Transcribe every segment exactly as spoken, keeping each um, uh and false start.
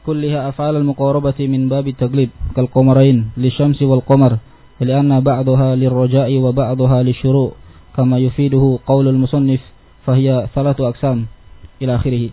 كلها أفعال المقاربة من باب التقليد كالقمرين للشمس والقمر لأن بعضها للرجاء وبعضها للشروع كما يفيده قول المصنف فهي ثلاث أقسام إلى آخره.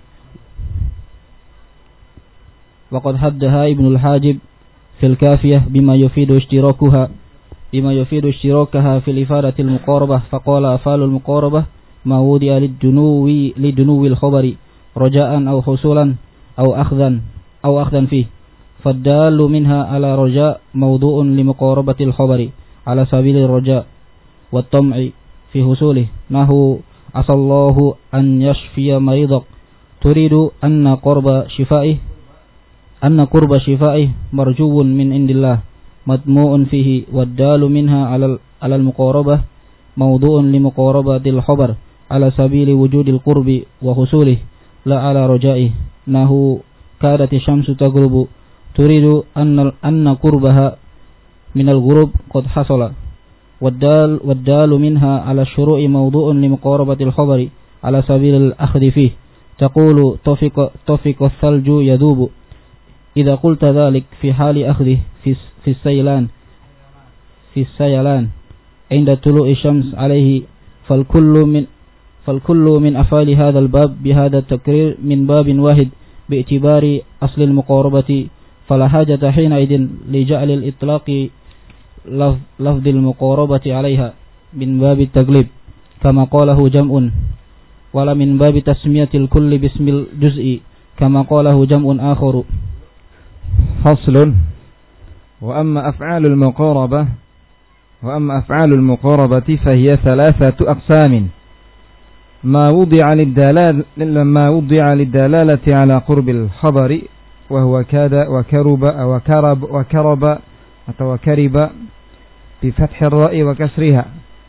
وقد حدها ابن الحاجب في الكافية بما يفيد اشتراكها بما يفيد اشتراكها في الإفادة المقاربة فقال أفعال المقاربة ما وضع للدنو لدنو الخبر رجاء أو حصولا أو أخذا أو أخذا فيه فالدال منها على رجاء موضوع لمقاربة الخبر على سبيل الرجاء والطمع في حصوله نحو عسى الله أن يشفي مريضك تريد أن قرب شفائه أن قرب شفائه مرجو من عند الله مطموع فيه والدال منها على على المقاربة موضوع لمقاربة الخبر على سبيل وجود القرب وحصوله لا على رجائه نحو كادت الشمس تغرب تريد أن أن قربها من الغروب قد حصل والدال والدال منها على الشروع موضوع لمقاربة الخبر على سبيل الأخذ فيه تقول طفق طفق الثلج يذوب إذا قلت ذلك في حال أخذه في في السيلان في السيلان عند طلوع الشمس عليه فالكل من فالكل من أفعال هذا الباب بهذا التكرير من باب واحد باعتبار أصل المقاربة فلا حاجة حينئذ لجعل الإطلاق لفظ المقاربة عليها من باب التغليب كما قاله جمع ولا من باب تسمية الكل باسم الجزء كما قاله جمع آخر. فصل. وأما أفعال المقاربة وأما أفعال المقاربة فهي ثلاثة أقسام ما وضع للدلالة ما وضع للدلالة على قرب الخبر وهو كاد وكرب وكرب وكرب وكرب بفتح الراء وكسرها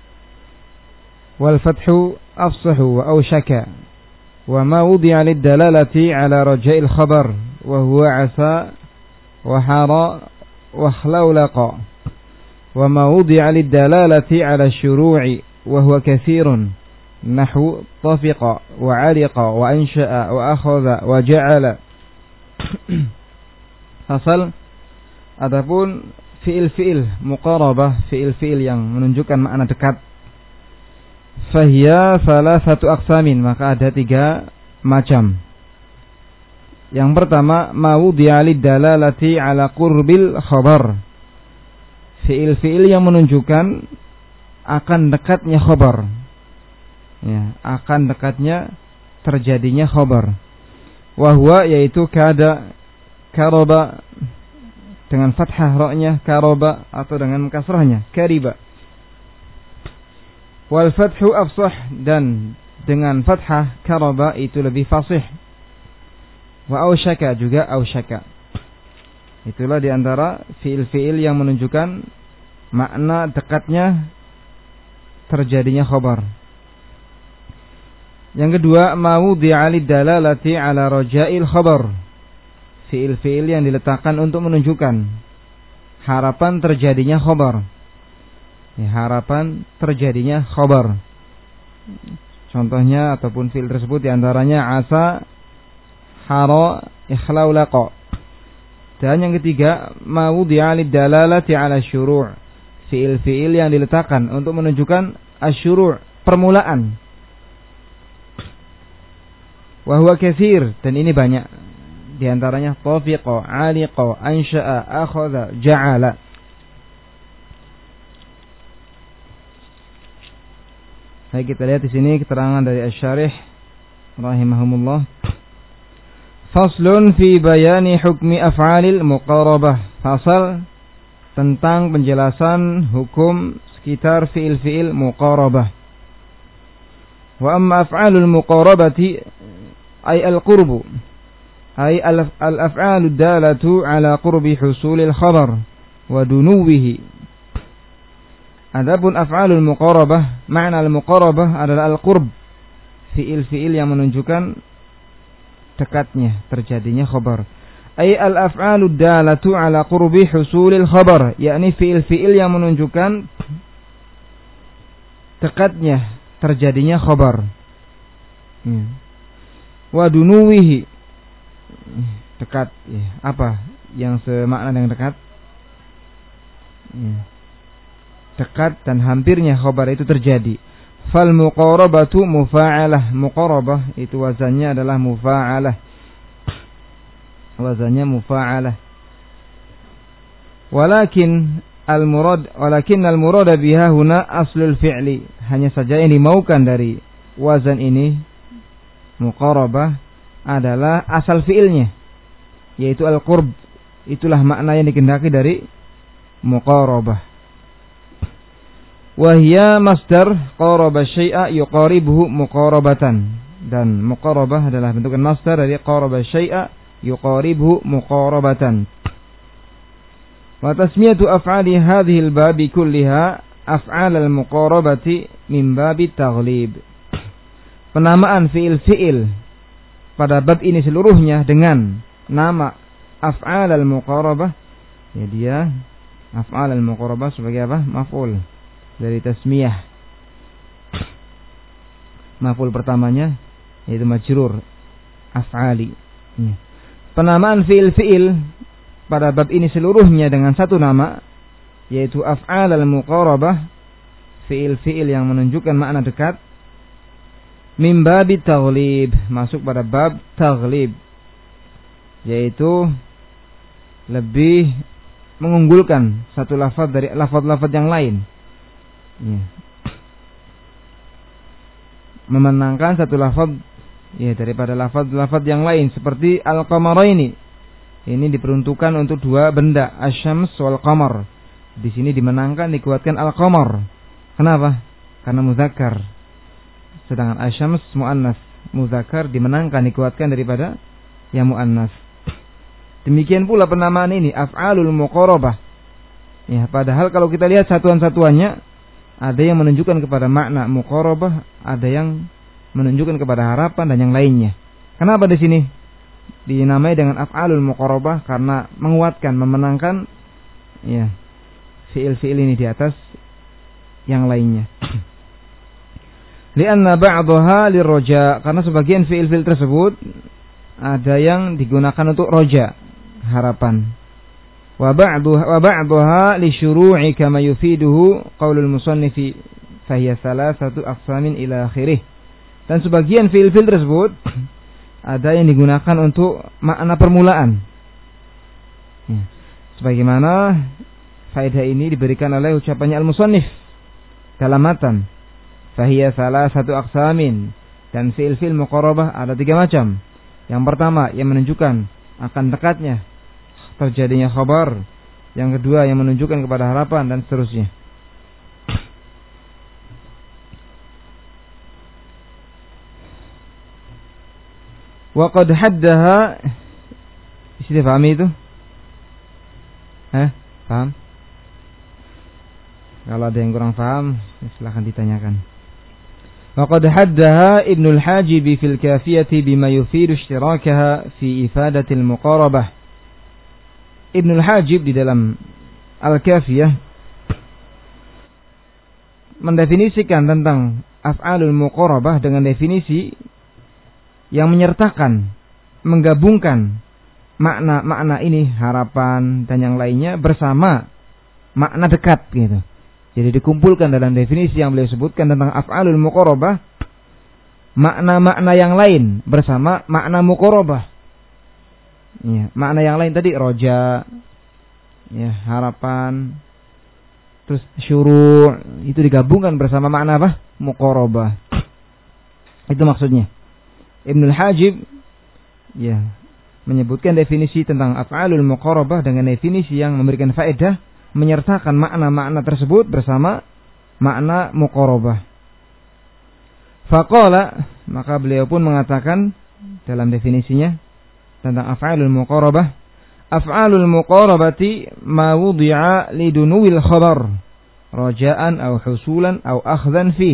والفتح أفصح وأوشك وما وضع للدلالة على رجاء الخبر وهو عسى وحار وخلولق وما وضع للدلالة على الشروع وهو كثير نحو طفق وعلق وأنشأ وأخذ وجعل. Fasal. Adapun fiil-fiil muqarabah, fiil-fiil yang menunjukkan makna dekat, fahiya salah satu aqsamin, maka ada tiga macam. Yang pertama, ma wudi'a lid-dalalati ala qurbil khabar, fiil-fiil yang menunjukkan akan dekatnya khabar, ya, akan dekatnya terjadinya khabar. Wahwa, yaitu kada, karoba dengan fathah ra-nya, karoba, atau dengan kasrahnya kariba. Wal fathu afsah, dan dengan fathah karoba itu lebih fasih. Wa ausyaka, juga ausyaka. Itulah diantara fiil-fiil yang menunjukkan makna dekatnya terjadinya khabar. Yang kedua, mawudi'a lid-dalalati ala raja'il khabar, fiil-fiil yang diletakkan untuk menunjukkan harapan terjadinya khabar, ya, harapan terjadinya khabar. Contohnya ataupun fiil tersebut diantaranya asa, hara, ikhlaulaqa. Dan yang ketiga, mawudi'a lid-dalalati ala syuru', fiil-fiil yang diletakkan untuk menunjukkan asyuru', permulaan. Wa huwa katsir, dan ini banyak. Di antaranya tafiqa, aliqa, ansha'a, akhadha, ja'ala. Baik, kita lihat di sini keterangan dari Asy-Syarih rahimahumullah. Faslun fi bayani hukmi af'alil muqarabah. Fasal tentang penjelasan hukum sekitar fiil-fiil muqarabah. Wa amma af'alul muqarabati ay al-qurbu, ay al-af'alu dalatu ala qurbi husulil khabar wa dunuwihi. Adapun af'alul muqarabah, makna al-muqarabah adalah al-qurb, fiil-fiil yang menunjukkan dekatnya terjadinya khabar. Ay al-af'alu dalatu ala qurbi husulil khabar, yakni fiil-fiil yang menunjukkan dekatnya terjadinya khabar. Hmm. Wa dunuwihi, dekat. Ya. Apa yang semakna dengan dekat? Ya. Dekat dan hampirnya khabar itu terjadi. Fal muqarabatu mufa'alah. Muqarabah itu wazannya adalah mufa'alah. Wazannya mufa'alah. Walakin al-murad walakin al-murad biha huna aslul fi'li. Hanya saja yang dimaukan dari wazan ini muqarabah adalah asal fi'ilnya, yaitu al-qurb. Itulah makna yang dikehendaki dari muqarabah. Wahia masdar qaraba syai'a yuqaribuhu muqarabatan. Dan muqarabah adalah bentukan masdar dari qaraba syai'a yuqaribuhu muqarabatan. Wa tasmiyatu af'ali hadhihi al-babi kulliha af'al al-muqarabati min babi taghlib. Penamaan fi'il-fi'il pada bab ini seluruhnya dengan nama af'al al-muqarabah, ya dia af'al al-muqarabah sebagai apa? Maf'ul dari tasmiyah. Maf'ul pertamanya yaitu majrur af'ali. Penamaan fi'il-fi'il pada bab ini seluruhnya dengan satu nama, yaitu af'al al-muqarabah, fi'il-fi'il yang menunjukkan makna dekat, min babi taghlib, masuk pada bab taghlib, yaitu lebih mengunggulkan satu lafaz dari lafaz-lafaz yang lain. Ya. Memenangkan satu lafaz ya daripada lafaz-lafaz yang lain, seperti al-qamaraini. Ini diperuntukkan untuk dua benda, asy-syams wal qamar. Di sini dimenangkan, dikuatkan al-qamar. Kenapa? Karena muzakkar. Sedangkan asy-syams muannas, muzakkar dimenangkan, dikuatkan daripada yang muannas. Demikian pula penamaan ini af'alul muqarabah. Ya, padahal kalau kita lihat satuan-satuannya, ada yang menunjukkan kepada makna muqarabah, ada yang menunjukkan kepada harapan dan yang lainnya. Kenapa di sini dinamai dengan af'alul muqarabah? Karena menguatkan, memenangkan ya fiil-fiil ini di atas yang lainnya. Lianna ba'daha lirroja, karena sebagian fiil-fiil tersebut ada yang digunakan untuk roja, harapan. Wa ba'daha wa ba'daha li syuru'i kama yufiduhu qaulul musannifi fa hiya salasatu aqsamin ila akhirih. Dan sebagian fiil-fiil tersebut ada yang digunakan untuk makna permulaan. Ya. Sebagaimana faedah ini diberikan oleh ucapannya al-musannif dalam matan. Fa hiya salasatu aqsamin, dan fiil-fiil muqarabah ada tiga macam. Yang pertama yang menunjukkan akan dekatnya terjadinya khabar, yang kedua yang menunjukkan kepada harapan, dan seterusnya. Wa qad haddaha, sudah paham itu? Hah? Paham? Kalau ada yang kurang paham, silakan ditanyakan. Wa qad haddaha Ibnu al-Hajib fil Kafiyati bima yufidu ishtirakaha fi ifadatil muqarabah. Ibnu al-Hajib di dalam Al-Kafiyah mendefinisikan tentang af'alul muqarabah dengan definisi yang menyertakan, menggabungkan makna-makna ini, harapan dan yang lainnya bersama makna dekat gitu. Jadi dikumpulkan dalam definisi yang beliau sebutkan tentang af'alul muqarabah, makna-makna yang lain bersama makna muqarabah. Ya, makna yang lain tadi roja, ya, harapan, terus syuru', itu digabungkan bersama makna apa? Muqarabah. Itu maksudnya. Ibnul Hajib ya menyebutkan definisi tentang af'alul muqarabah dengan definisi yang memberikan faedah, menyertakan makna-makna tersebut bersama makna muqarabah. Faqala, maka beliau pun mengatakan dalam definisinya tentang af'alul muqarabah, af'alul muqarabati ma wudi'a lidunuwil khabar raja'an aw husulan aw akhdhan fih.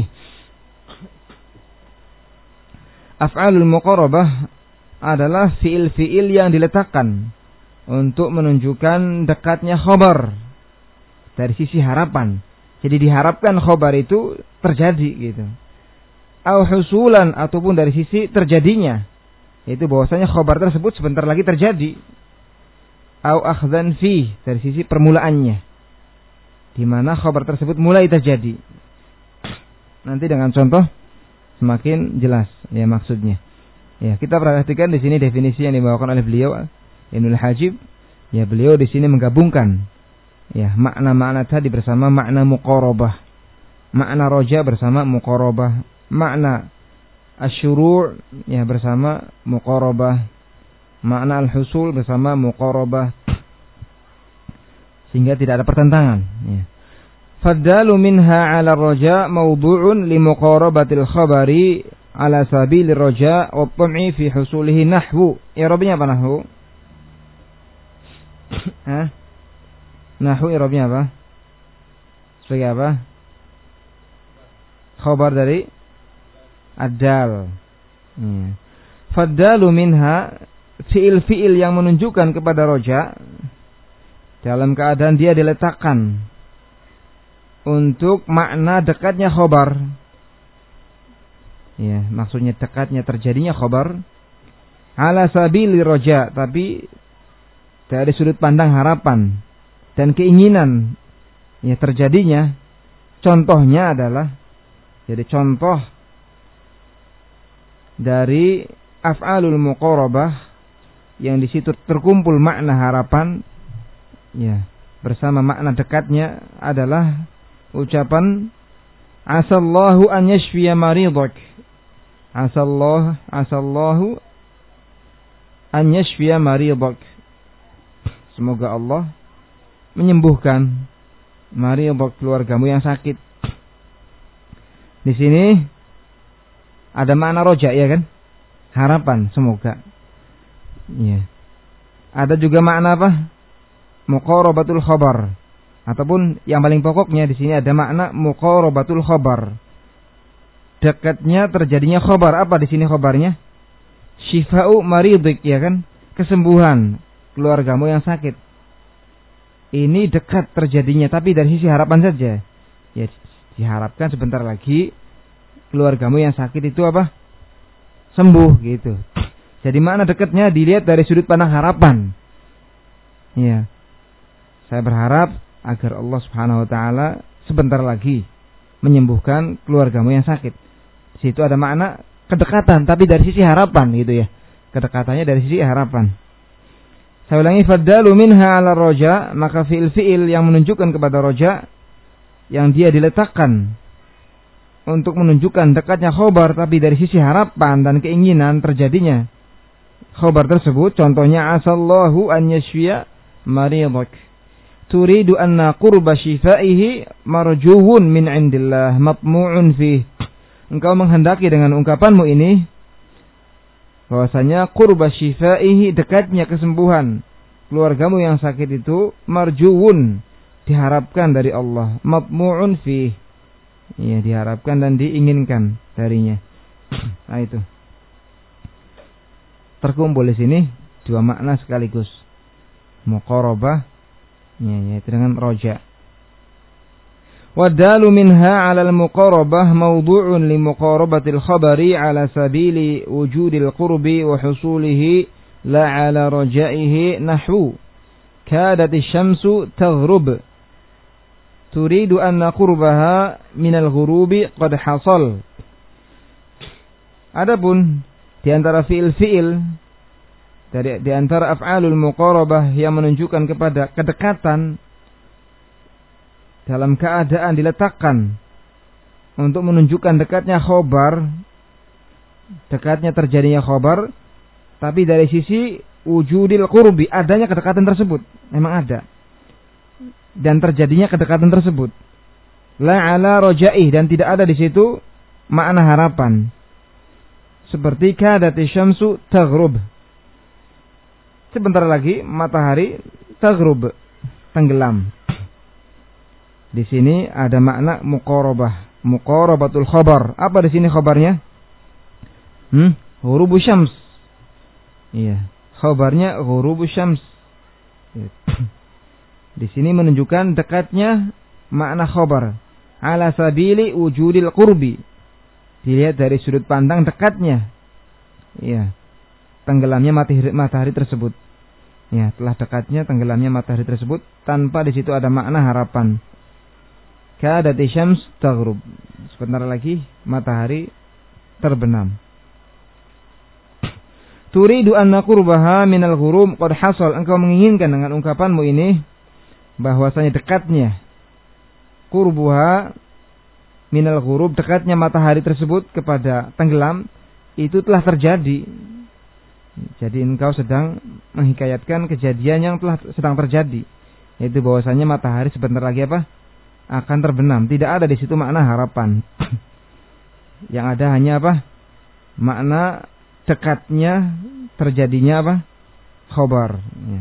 Af'alul muqarabah adalah fiil-fiil yang diletakkan untuk menunjukkan dekatnya khabar dari sisi harapan. Jadi diharapkan khabar itu terjadi gitu. Aw husulan, ataupun dari sisi terjadinya yaitu bahwasanya khabar tersebut sebentar lagi terjadi. Au akhdhan fi, dari sisi permulaannya, di mana khabar tersebut mulai terjadi. Nanti dengan contoh semakin jelas ya maksudnya. Ya, kita perhatikan di sini definisi yang dibawakan oleh beliau Ibnul Hajib. Ya, beliau di sini menggabungkan ya makna-makna tadi bersama makna muqarabah. Makna roja bersama muqarabah, makna asyuru' ya bersama muqarabah, makna al-husul bersama muqarabah, sehingga tidak ada pertentangan ya. Faddalu minha 'ala ar-raja mawdu'un li muqarabatil khabari 'ala sabili ar-raja wa tam'i fi husulihi nahwu. I'rabnya apa nahwu? Hah? Nahwu i'rabnya apa? Sebagai apa? Khabar dari ad-dal. Ya. Faddalu minha, fi'il-fi'il yang menunjukkan kepada roja dalam keadaan dia diletakkan untuk makna dekatnya khabar. Ya, maksudnya dekatnya terjadinya khabar ala sabili roja, tapi dari sudut pandang harapan dan keinginan ya terjadinya. Contohnya adalah, jadi contoh dari af'alul muqarabah yang di situ terkumpul makna harapan ya bersama makna dekatnya adalah ucapan asallahu an yashfiya maridak. Asallahu asallahu an yashfiya maridak. Semoga Allah menyembuhkan maridak, keluargamu yang sakit. Di sini ada makna roja ya kan? Harapan, semoga. Ya. Ada juga makna apa? Muqarabatul khabar. Ataupun yang paling pokoknya di sini ada makna muqarabatul khabar. Dekatnya terjadinya khabar. Apa di sini khabarnya? Syifa'u maridik ya kan? Kesembuhan keluargamu yang sakit. Ini dekat terjadinya, tapi dari sisi harapan saja. Ya, diharapkan sebentar lagi keluargamu yang sakit itu apa? Sembuh gitu. Jadi makna dekatnya dilihat dari sudut pandang harapan. Ya. Saya berharap agar Allah Subhanahu wa taala sebentar lagi menyembuhkan keluargamu yang sakit. Di situ ada makna kedekatan, tapi dari sisi harapan gitu ya. Kedekatannya dari sisi harapan. Saya ulangi, faddalu minha 'ala roja, maka fi'il-fi'il yang menunjukkan kepada roja yang dia diletakkan untuk menunjukkan dekatnya khobar, tapi dari sisi harapan dan keinginan terjadinya khobar tersebut. Contohnya asallahu an yashfiya maridak, turidu anna qurba shifaihi marjuun min indillah matmu'un fih. Engkau menghendaki dengan ungkapanmu ini bahwasanya qurba shifaihi, dekatnya kesembuhan keluargamu yang sakit itu, marjuun, diharapkan dari Allah, matmu'un fih, ya diharapkan dan diinginkan darinya. Nah itu terkumpul di sini dua makna sekaligus, muqarabah ya, yaitu dengan roja. Wadalu minha 'ala al-muqarabah mawdu'un li muqarabatil khabari 'ala sabili wujudil qurbi wa husulihi la 'ala raja'ihi nahwu kadati syamsu taghrub turidu anna qurbaha minal ghurubi qad hasal. Adapun di antara fiil-fiil dari di antara af'alul muqarabah yang menunjukkan kepada kedekatan dalam keadaan diletakkan untuk menunjukkan dekatnya khobar, dekatnya terjadinya khobar, tapi dari sisi wujudil qurbi, adanya kedekatan tersebut, memang ada dan terjadinya kedekatan tersebut, la ala rojaih, dan tidak ada di situ makna harapan, seperti kadati syamsu taghrub, sebentar lagi matahari taghrub, tenggelam. Di sini ada makna muqarabah, muqarabatul khabar. Apa di sini khabarnya? Hmm, ghurubu syams. Iya, khabarnya ghurubu syams. Di sini menunjukkan dekatnya makna khabar ala sabili wujudil qurbi. Dilihat dari sudut pandang dekatnya. Iya. tenggelamnya matahari, matahari tersebut. Ya, telah dekatnya tenggelamnya matahari tersebut tanpa di situ ada makna harapan. Kadati syams taghrub. Sebentar lagi matahari terbenam. Turidu anna qurbaha minal ghurub qad hasal. Engkau menginginkan dengan ungkapanmu ini bahwasanya dekatnya qurbuha minal ghurub, dekatnya matahari tersebut kepada tenggelam itu telah terjadi. Jadi engkau sedang menghikayatkan kejadian yang telah sedang terjadi, yaitu bahwasanya matahari sebentar lagi apa? Akan terbenam. Tidak ada di situ makna harapan. Yang ada hanya apa? Makna dekatnya terjadinya apa? Khobar. Ya.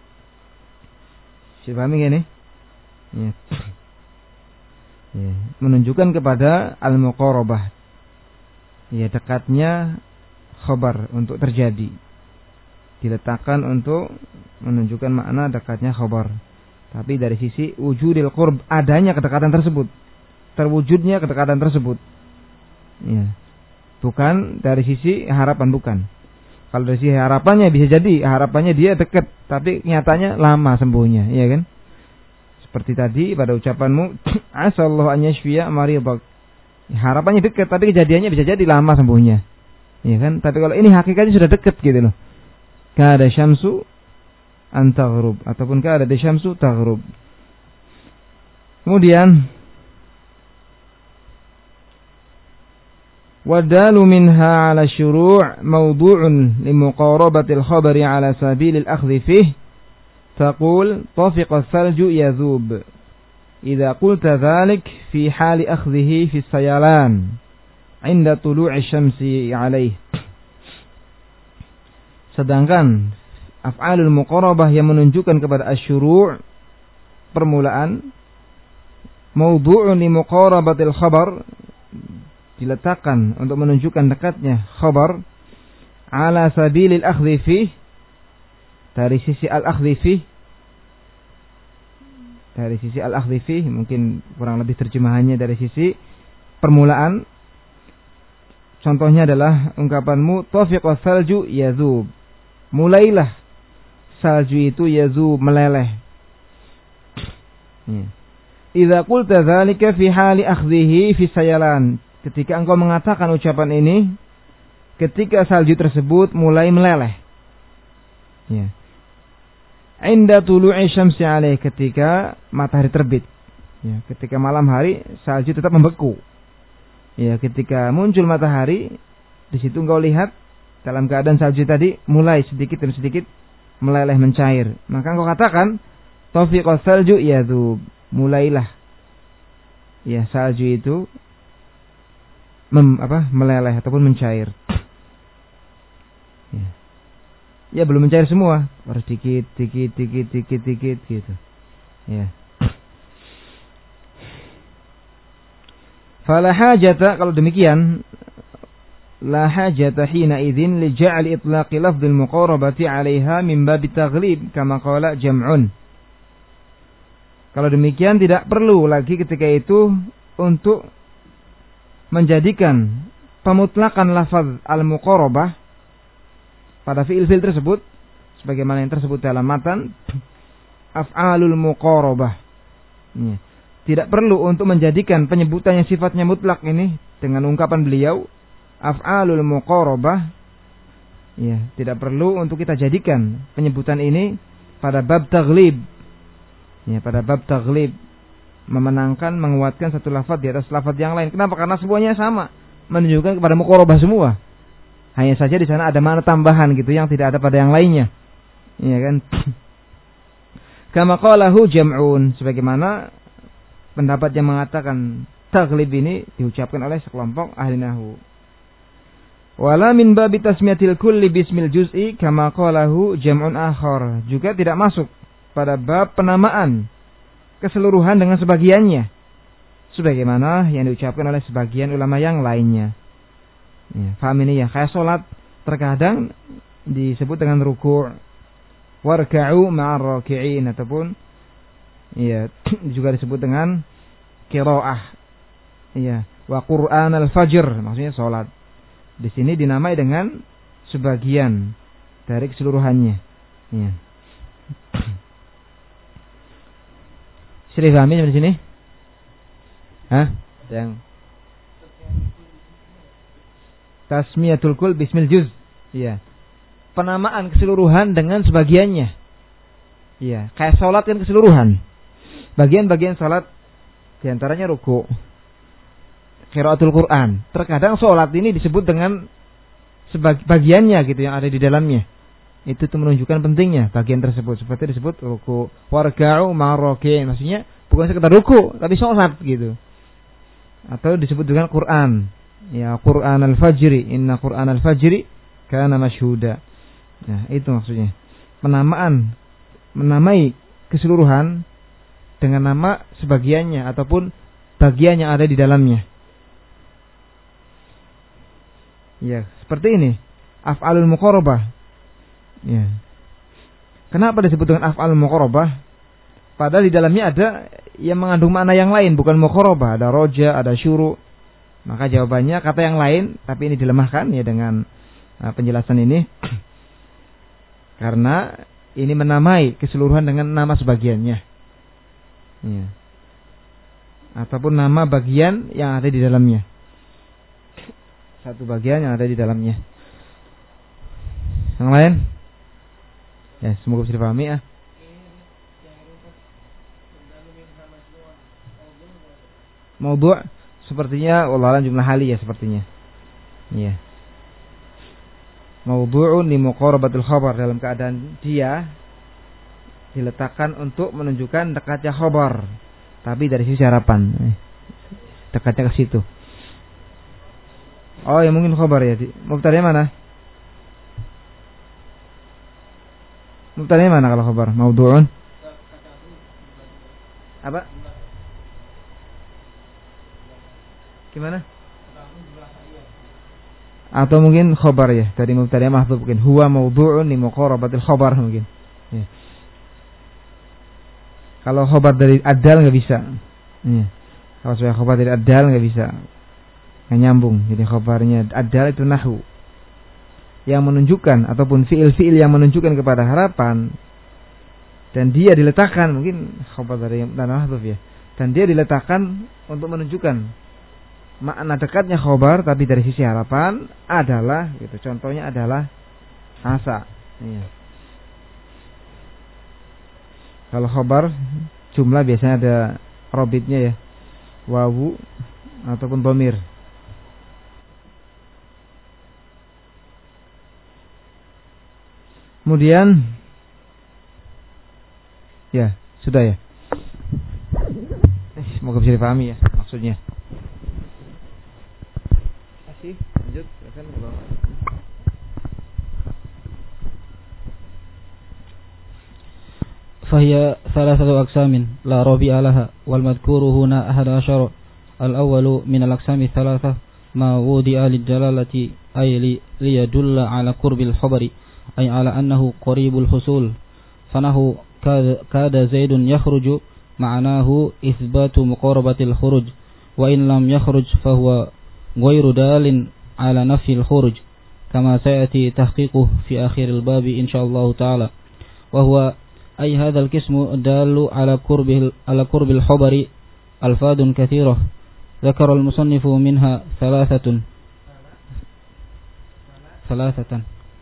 Siapa pahami ini? Ya. Ya. Menunjukkan kepada al-muqarabah. Ya, dekatnya khobar untuk terjadi. Diletakkan untuk menunjukkan makna dekatnya khobar. Tapi dari sisi wujudil qurb, adanya kedekatan tersebut, terwujudnya kedekatan tersebut. Ya. Bukan dari sisi harapan, bukan. Kalau dari sisi harapannya bisa jadi harapannya dia dekat, tapi nyatanya lama sembuhnya, ya kan? Seperti tadi pada ucapanmu, asallahu an yashfiya maridak. Harapannya dekat, tapi kejadiannya bisa jadi lama sembuhnya. Ya kan? Tapi kalau ini hakikatnya sudah dekat gitu loh. Kada syamsu an taghrub ataupun kada syamsu taghrub. Kemudian wadalu minha ala syuru' mawdu'un limuqarabatil khabari ala sabilil akhdhi fih taqul tafiqa as-salju yadhub idza qulta dhalik fi hali akhdhihi fi sayalan inda tulu'i syamsi alaih. Sedangkan af'alul muqarabah yang menunjukkan kepada asyuru' permulaan, mawdu'un li muqarabatil khabar, diletakkan untuk menunjukkan dekatnya khabar, ala sabilil akhdhi fih, dari sisi al-akhdhi fih, dari sisi al-akhdhi fih, mungkin kurang lebih terjemahannya dari sisi permulaan. Contohnya adalah ungkapanmu tafiqa salju yazub. Mulailah salju itu yazub, meleleh. Ya. Idza qulta dzalika fi hali akhdhihi fi sayalan. Ketika engkau mengatakan ucapan ini ketika salju tersebut mulai meleleh. Ya. Inda tulu'i syamsi alaih, ketika matahari terbit. Ya, ketika malam hari salju tetap membeku. Ya, ketika muncul matahari, di situ engkau lihat dalam keadaan salju tadi mulai sedikit demi sedikit meleleh, mencair. Maka engkau katakan tafiqa salju yadhub, mulailah ya salju itu mem, apa, meleleh ataupun mencair. Ya. Ya, belum mencair semua, harus dikit dikit dikit dikit dikit gitu. Ya. Fala hajata, kalau demikian la hajata hina idzin li ja'al itlaqi lafdhil muqarabati 'alaiha min bab taghlib kama qala jam'un. Kalau demikian tidak perlu lagi ketika itu untuk menjadikan pemutlakan lafaz al-muqarabah pada fiil-fiil tersebut sebagaimana yang tersebut dalam matan af'alul muqarabah. Ya. Tidak perlu untuk menjadikan penyebutan yang sifatnya mutlak ini dengan ungkapan beliau af'alul muqarabah. Ya, tidak perlu untuk kita jadikan penyebutan ini pada bab taghlib. Ya, pada bab taghlib, memenangkan, menguatkan satu lafaz di atas lafaz yang lain. Kenapa? Karena semuanya sama, menunjukkan kepada muqarabah semua. Hanya saja di sana ada makna tambahan gitu yang tidak ada pada yang lainnya. Iya kan? Kama qalahu jam'un, sebagaimana pendapat yang mengatakan taghlib ini diucapkan oleh sekelompok ahli nahwu. Wala min babi tasmiyatil kulli bismil juz'i kama qalahu jam'un akhar, juga tidak masuk pada bab penamaan keseluruhan dengan sebagiannya sebagaimana yang diucapkan oleh sebagian ulama yang lainnya. Ya, paham ini ya? Kayak salat terkadang disebut dengan ruku', warka'u ma'ar raki'in, ataupun ya juga disebut dengan qiraah. Iya, wa Qur'an al-fajr, maksudnya salat. Di sini dinamai dengan sebagian dari keseluruhannya. Ya. Sudah pahami sampai sini? Hah? Yang tasmiyatul kul bismil juz. Iya. Penamaan keseluruhan dengan sebagiannya. Iya, kayak salat kan keseluruhan. Bagian-bagian salat di antaranya ruku', qiraatul Quran. Terkadang salat ini disebut dengan sebagiannya gitu yang ada di dalamnya. Itu tuh menunjukkan pentingnya bagian tersebut. Seperti disebut ruku, warka'u ma'arraki'in. Maksudnya bukan sekedar ruku, tapi salat gitu. Atau disebut dengan Quran. Ya, Quran al-Fajri, inna Quran al-Fajri kana masyhuda. Nah, itu maksudnya. Penamaan menamai keseluruhan dengan nama sebagiannya ataupun bagian yang ada di dalamnya. Ya, seperti ini. Af'alul muqarabah. Ya. Kenapa disebut dengan af'alul muqarabah? Padahal di dalamnya ada yang mengandung makna yang lain, bukan muqarabah, ada roja, ada syuru. Maka jawabannya kata yang lain, tapi ini dilemahkan ya dengan uh, penjelasan ini. Karena ini menamai keseluruhan dengan nama sebagiannya. Ya. Ataupun nama bagian yang ada di dalamnya. Satu bagian yang ada di dalamnya. Yang lain? Ya, semoga bisa dipahami ya. Maudhu' sepertinya wallahualam jumlah hali ya sepertinya. Iya. Maudhu'un li muqarabatul khabar, dalam keadaan dia diletakkan untuk menunjukkan dekatnya khabar, tapi dari sisi harapan. Dekatnya ke situ. Oh, ya mungkin khabar ya. Mubtada'nya mana? Mubtada'nya mana kalau khabar? Maudhu'un. Apa? Gimana? Atau mungkin khabar ya, dari mubtada' mahdzuf mungkin huwa maudhu'un li muqarabatil khabar mungkin. Ya. Kalau khabar dari adal enggak bisa. Ya. Kalau saya khabar dari adal enggak bisa. Enggak nyambung. Jadi khabarnya adal itu nahwu. Yang menunjukkan ataupun fiil-fiil yang menunjukkan kepada harapan, dan dia diletakkan mungkin khabar dari mubtada' mahdzuf ya. Dan dia diletakkan untuk menunjukkan makna dekatnya khobar, tapi dari sisi harapan adalah gitu. Contohnya adalah asa. Iya. Kalau khobar jumlah biasanya ada robitnya ya, wawu ataupun dhamir. Kemudian ya sudah ya. Eh, semoga bisa dipahami ya maksudnya. Lanjut, silakan kalau فهي ثلاثة أقسام لا ربيع لها والمذكور هنا أحد عشر. الأول من الأقسام الثلاثة ما وضع للجلالة أي ليدل على قرب الخبر أي على أنه قريب الحصول فنه كاد زيد يخرج معناه إثبات مقاربة الخروج وإن لم يخرج فهو غير دال على نفي الخروج كما سيأتي تحقيقه في آخر الباب إن شاء الله تعالى. وهو أي هذا القسم الدال على قرب على قرب الخبر ألفاظ كثيرة ذكر المصنف منها ثلاثة ثلاثة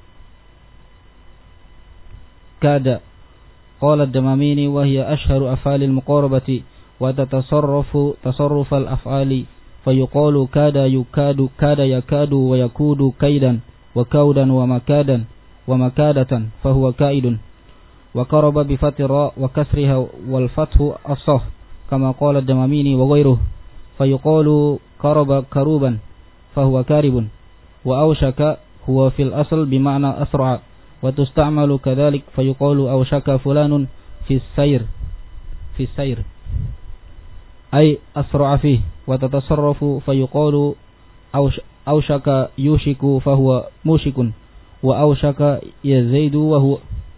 كاد قال الدماميني وهي أشهر أفعال المقاربة وتتصرف تصرف الأفعال فيقال كاد يكاد كاد يكاد ويكود كيدا وكودا ومكادا ومكادة فهو كائد وقرب بفتح الراء وكسرها والفتح الصح كما قال الدماميني وغيره فيقال قرب كروبا فهو كارب وأوشك هو في الأصل بمعنى أسرع وتستعمل كذلك فيقال أوشك فلان في السير في السير أي أسرع فيه وتتصرف فيقال أوشك يوشك فهو موشك وأوشك يزيد وهو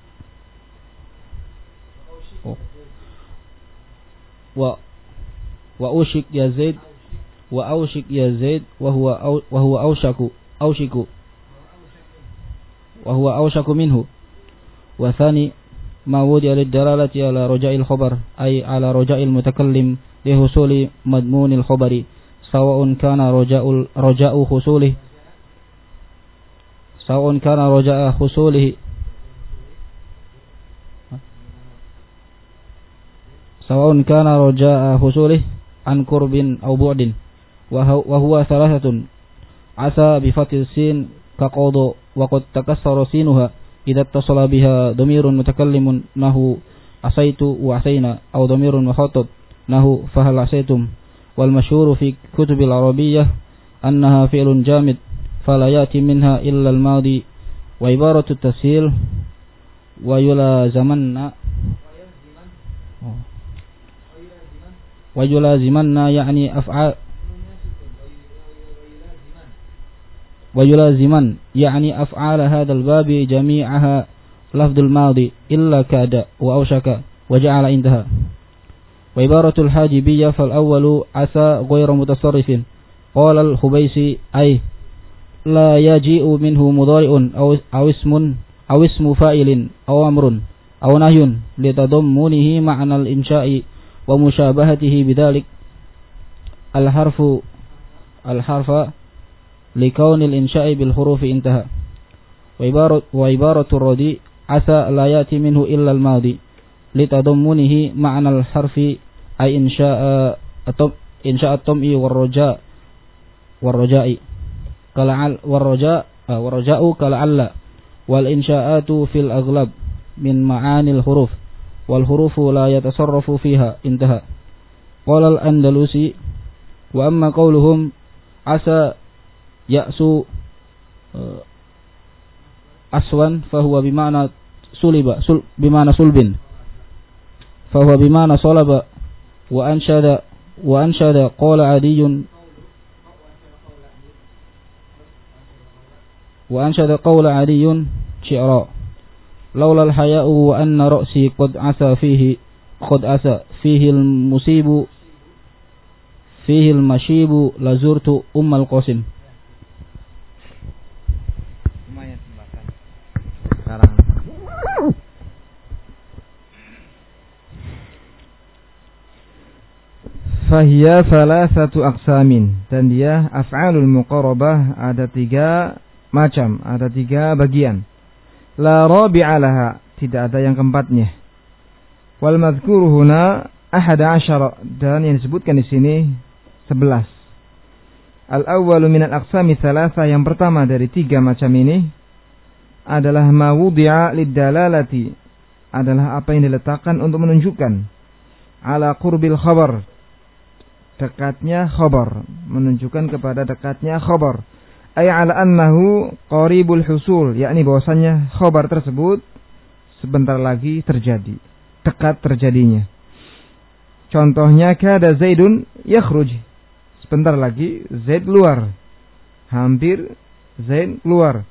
و وأوشك يزيد وأوشك يزيد وهو أو وهو أوشك أوشك wa huwa awshaku minhu. Wa thani ma wudi'a lid-dalalati ala raja'il khabar ay ala raja'il mutakallim li husuli madmunil khabari sawa'un kana raja'ul raja'u husulihi sawa'un kana raja'a husulihi sawa'un kana raja'a husulihi an qurbin aw bu'din wa huwa thalathatun asa bi fathil sin ka qawdu wa qad takassara sinuha idza ittasala biha dhamirun mutakallimun nahu asaitu wa asaina aw dhamirun mukhatab nahu fahal asaitum. Wal masyhur fi kutubil arabiyyah annaha fi'lun jamid fala ya'ti minha illa al madi wa ibaratu tashil wa yulazamanna wa yulazimanna yani af'al ويلازمن يعني أفعال هذا الباب جميعها لفظ الماضي إلا كاد وأوشك وجعل عندها. وعبارة الحاجبية فالأول عسى غير متصرف قال الخبيسي أي لا يجيء منه مضارع أو, أو اسم أو اسم فاعل أو أمر أو نهي لتضمنه معنى الإنشاء ومشابهته بذلك الحرف الحرف لكون الإنشاء بالحروف انتهى. وعبارة, وعبارة الرديء عسى لا يأتي منه إلا الماضي لتضمنه معنى الحرف أي إنشاء إنشاء الطمع والرجاء والرجاء كالعل والرجاء والرجاء كالعل والإنشاءات في الأغلب من معاني الحروف والحروف لا يتصرف فيها انتهى. قال الأندلسي وأما قولهم عسى ya'su aswan fahuwa bimana suliba sul bimana sulbin fahuwa bimana salaba wa anshada wa anshada qala adiyun wa anshada qawla adiyun syi'ra laula al-haya'u wa anna ra'si qad asa fihi qad asa fihi al-musibu fihi al-mashibu lazurtu ummal qasim. Sekarang fahiya thalathatu aqsamin, dan dia af'alul muqarabah ada tiga macam, ada tiga bagian. La rabi'a laha, tidak ada yang keempatnya. Wal madhkuru huna ahada asyara, dan yang disebutkan di sini sebelas. Al awwalu min al aqsami thalatha, yang pertama dari tiga macam ini adalah ma wudi'a lid-dalalati, adalah apa yang diletakkan untuk menunjukkan ala qurbil khabar, dekatnya khabar, menunjukkan kepada dekatnya khabar, ay ala annahu qaribul husul, yakni bahwasannya khabar tersebut sebentar lagi terjadi, dekat terjadinya. Contohnya kada Zaidun yakhruj, sebentar lagi Zaid keluar, hampir Zaid keluar.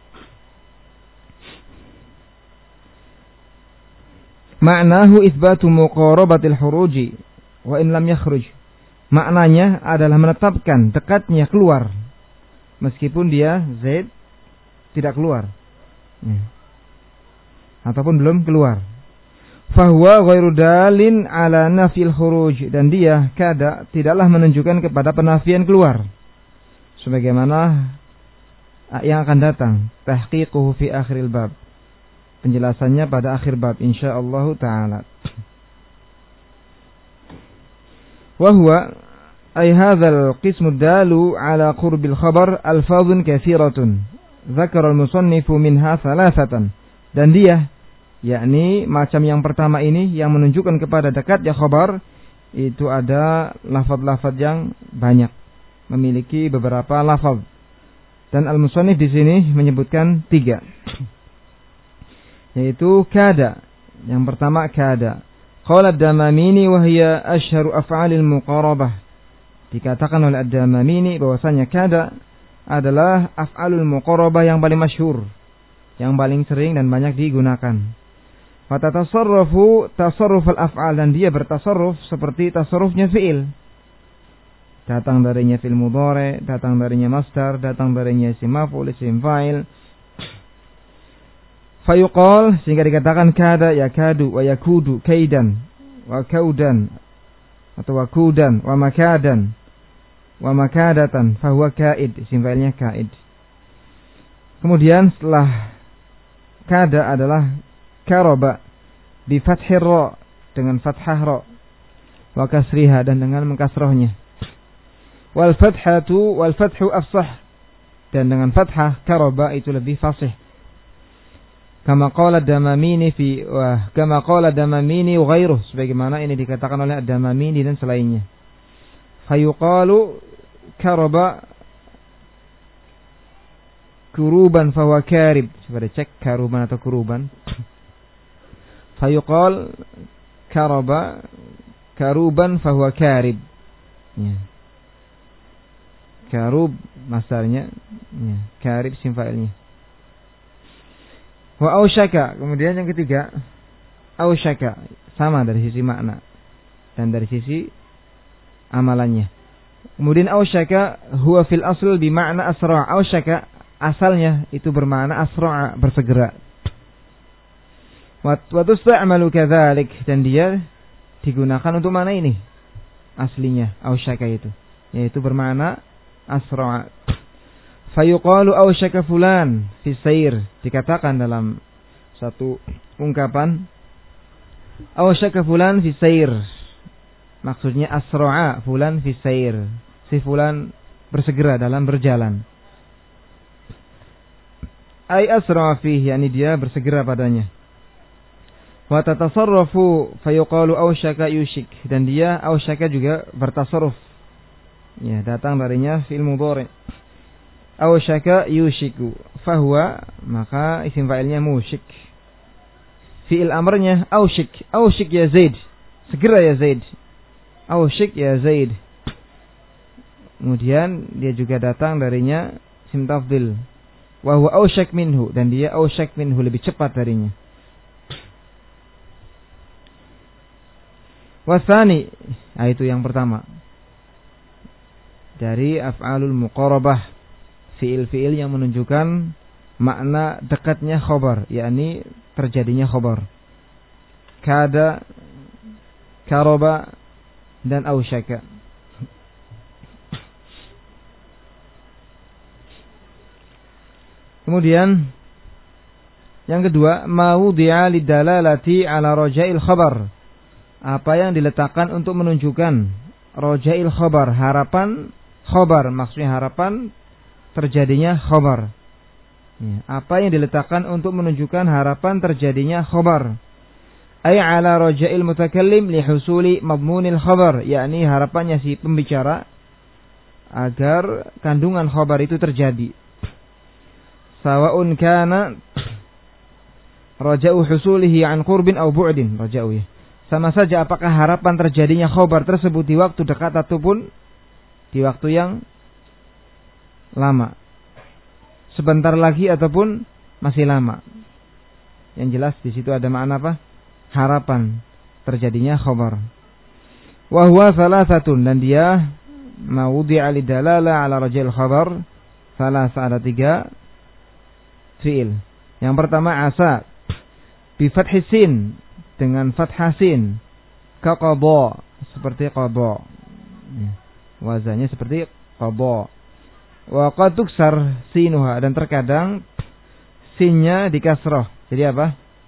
Ma'nahu itsbatu muqarabatil huruji wa in lam yakhruj. Maknanya adalah menetapkan dekatnya keluar meskipun dia Zaid tidak keluar, ya, ataupun belum keluar. Fahuwa ghairu dalin ala nafil khuruj, dan dia kada tidaklah menunjukkan kepada penafian keluar, sebagaimana yang akan datang tahqiquhu fi akhiril bab, penjelasannya pada akhir bab insyaallah taala. Wa huwa ay hadzal qismu dalu ala qurbil khabar alfazun katsiratun dzakara al-musannifu minha thalathatan, dan dia yakni macam yang pertama ini yang menunjukkan kepada dekatnya khabar itu ada lafaz-lafaz yang banyak, memiliki beberapa lafaz, dan al-musannif di sini menyebutkan tiga, yaitu kada. Yang pertama kada. Qala ad-Damamini wa hiya asyharu af'alil muqarabah. Dikatakan oleh ad-Damamini bahwasanya kada adalah af'alul muqarabah yang paling masyhur, yang paling sering dan banyak digunakan. Fa tatasarrafu tasarruf al-af'al, dan dia bertasarruf seperti tasarrufnya fi'il. Datang darinya fi'il mudhari, datang darinya masdar, datang darinya isim maf'ul, isim fa'il. Fayuqal, sehingga dikatakan kada yakadu wa yakudu kaidan wa kaudan atau wakudan wa makadan wa makadatan fahuwa kaid, isim fa'ilnya kaid. Kemudian setelah kada adalah karaba bi fathir ra, dengan fathah ra, wa kasriha, dan dengan mengkasrohnya. Wal fathatu wal fathu afsah, dan dengan fathah karaba itu lebih fasih. Kama qala Damamini fi wa kama qala Damamini wa ghairuh, sebagaimana ini dikatakan oleh Damamini dan selainnya. Fayuqalu karaba kuruban fahuwa karib. Coba cek karuban atau kuruban. Fayuqal karaba karuban fahuwa karib. Ya. Karub masdarnya, ya. Karib isim fa'ilnya. Wa ausyaka, kemudian yang ketiga, ausyaka, sama dari sisi makna dan dari sisi amalannya. Kemudian ausyaka huwa fil asl bi makna asra'. Ausyaka asalnya itu bermakna asra', bersegera. Wa tusta'malu kadzalik, dan dia digunakan untuk mana ini? Aslinya ausyaka itu, yaitu bermakna asra'. Fayuqalu ausyaka fulan fi sayr, dikatakan dalam satu ungkapan ausyaka fulan fi sayr, maksudnya asra'a fulan fi sayr, si fulan bersegera dalam berjalan. Ai asra'a fihi, yani dia bersegera padanya. Wa tatasarrafu fayuqalu ausyaka yushik, dan dia ausyaka juga bertasarruf, ya, datang darinya fi'il mudhari'. Ausyaka yushiku fahuwa, maka isim fa'ilnya musyik. Fi'il amrnya ausyik, ausyik ya Zaid, segera ya Zaid, ausyik ya Zaid. Kemudian dia juga datang darinya isim tafdhil, wa huwa ausyak minhu, dan dia ausyak minhu, lebih cepat darinya. Wasani, nah itu yang pertama dari af'alul muqarabah, fiil-fiil yang menunjukkan makna dekatnya khobar, yakni terjadinya khobar. Kada, karaba, dan ausyaka. Kemudian yang kedua, mawdi'a lidalalati ala raja'il khabar, apa yang diletakkan untuk menunjukkan raja'il khabar, harapan khabar, maksudnya harapan terjadinya khobar. Ya, apa yang diletakkan untuk menunjukkan harapan terjadinya khobar? Ay ala raja'il mutakallim li husuli madmunil khabar, yakni harapannya si pembicara agar kandungan khobar itu terjadi. Sawa'un kana raja'u husulihi an qurbin aw bu'din, raja'u, ya. Sama saja apakah harapan terjadinya khobar tersebut di waktu dekat ataupun di waktu yang lama, sebentar lagi ataupun masih lama. Yang jelas di situ ada makna apa? Harapan terjadinya khabar. Wa huwa thalathatun, dan dia mawdi'a lidalala ala raja'il khabar, thalatha, ada tiga fi'il. Yang pertama asa bi fathis sin, dengan fathah sin, ka qada, seperti qada, wazannya seperti qada. Wa qad tuksar sinuha, dan terkadang sinnya dikasroh. Jadi apa?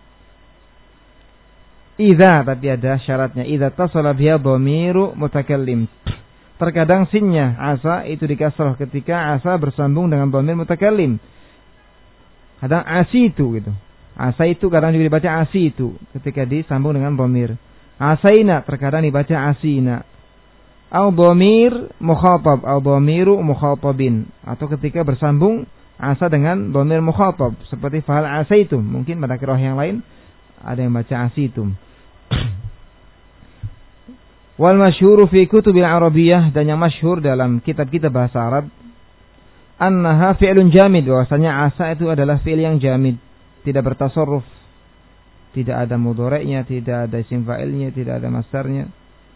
Idza, tapi ada syaratnya. Idza tasala biha dhamiru mutakallim. Terkadang sinnya asa itu dikasroh ketika asa bersambung dengan dhamir mutakallim. Kadang asitu gitu. Asa itu kadang juga dibaca asitu ketika disambung dengan dhamir. Asaina terkadang dibaca asina. Au dhamir mukhatab, au dhamiru mukhatabin, atau ketika bersambung asa dengan dhamir mukhatab seperti fa'al asaitum. Mungkin pada qiraah yang lain ada yang baca asitum. Wal masyhuru fi kutubil arabiyyah, dan yang masyhur dalam kitab-kitab bahasa Arab, annaha fi'lun jamid, bahwasanya asa itu adalah fi'il yang jamid, tidak bertasarruf, tidak ada mudhari'nya, tidak ada isim fa'ilnya, tidak ada masdarnya.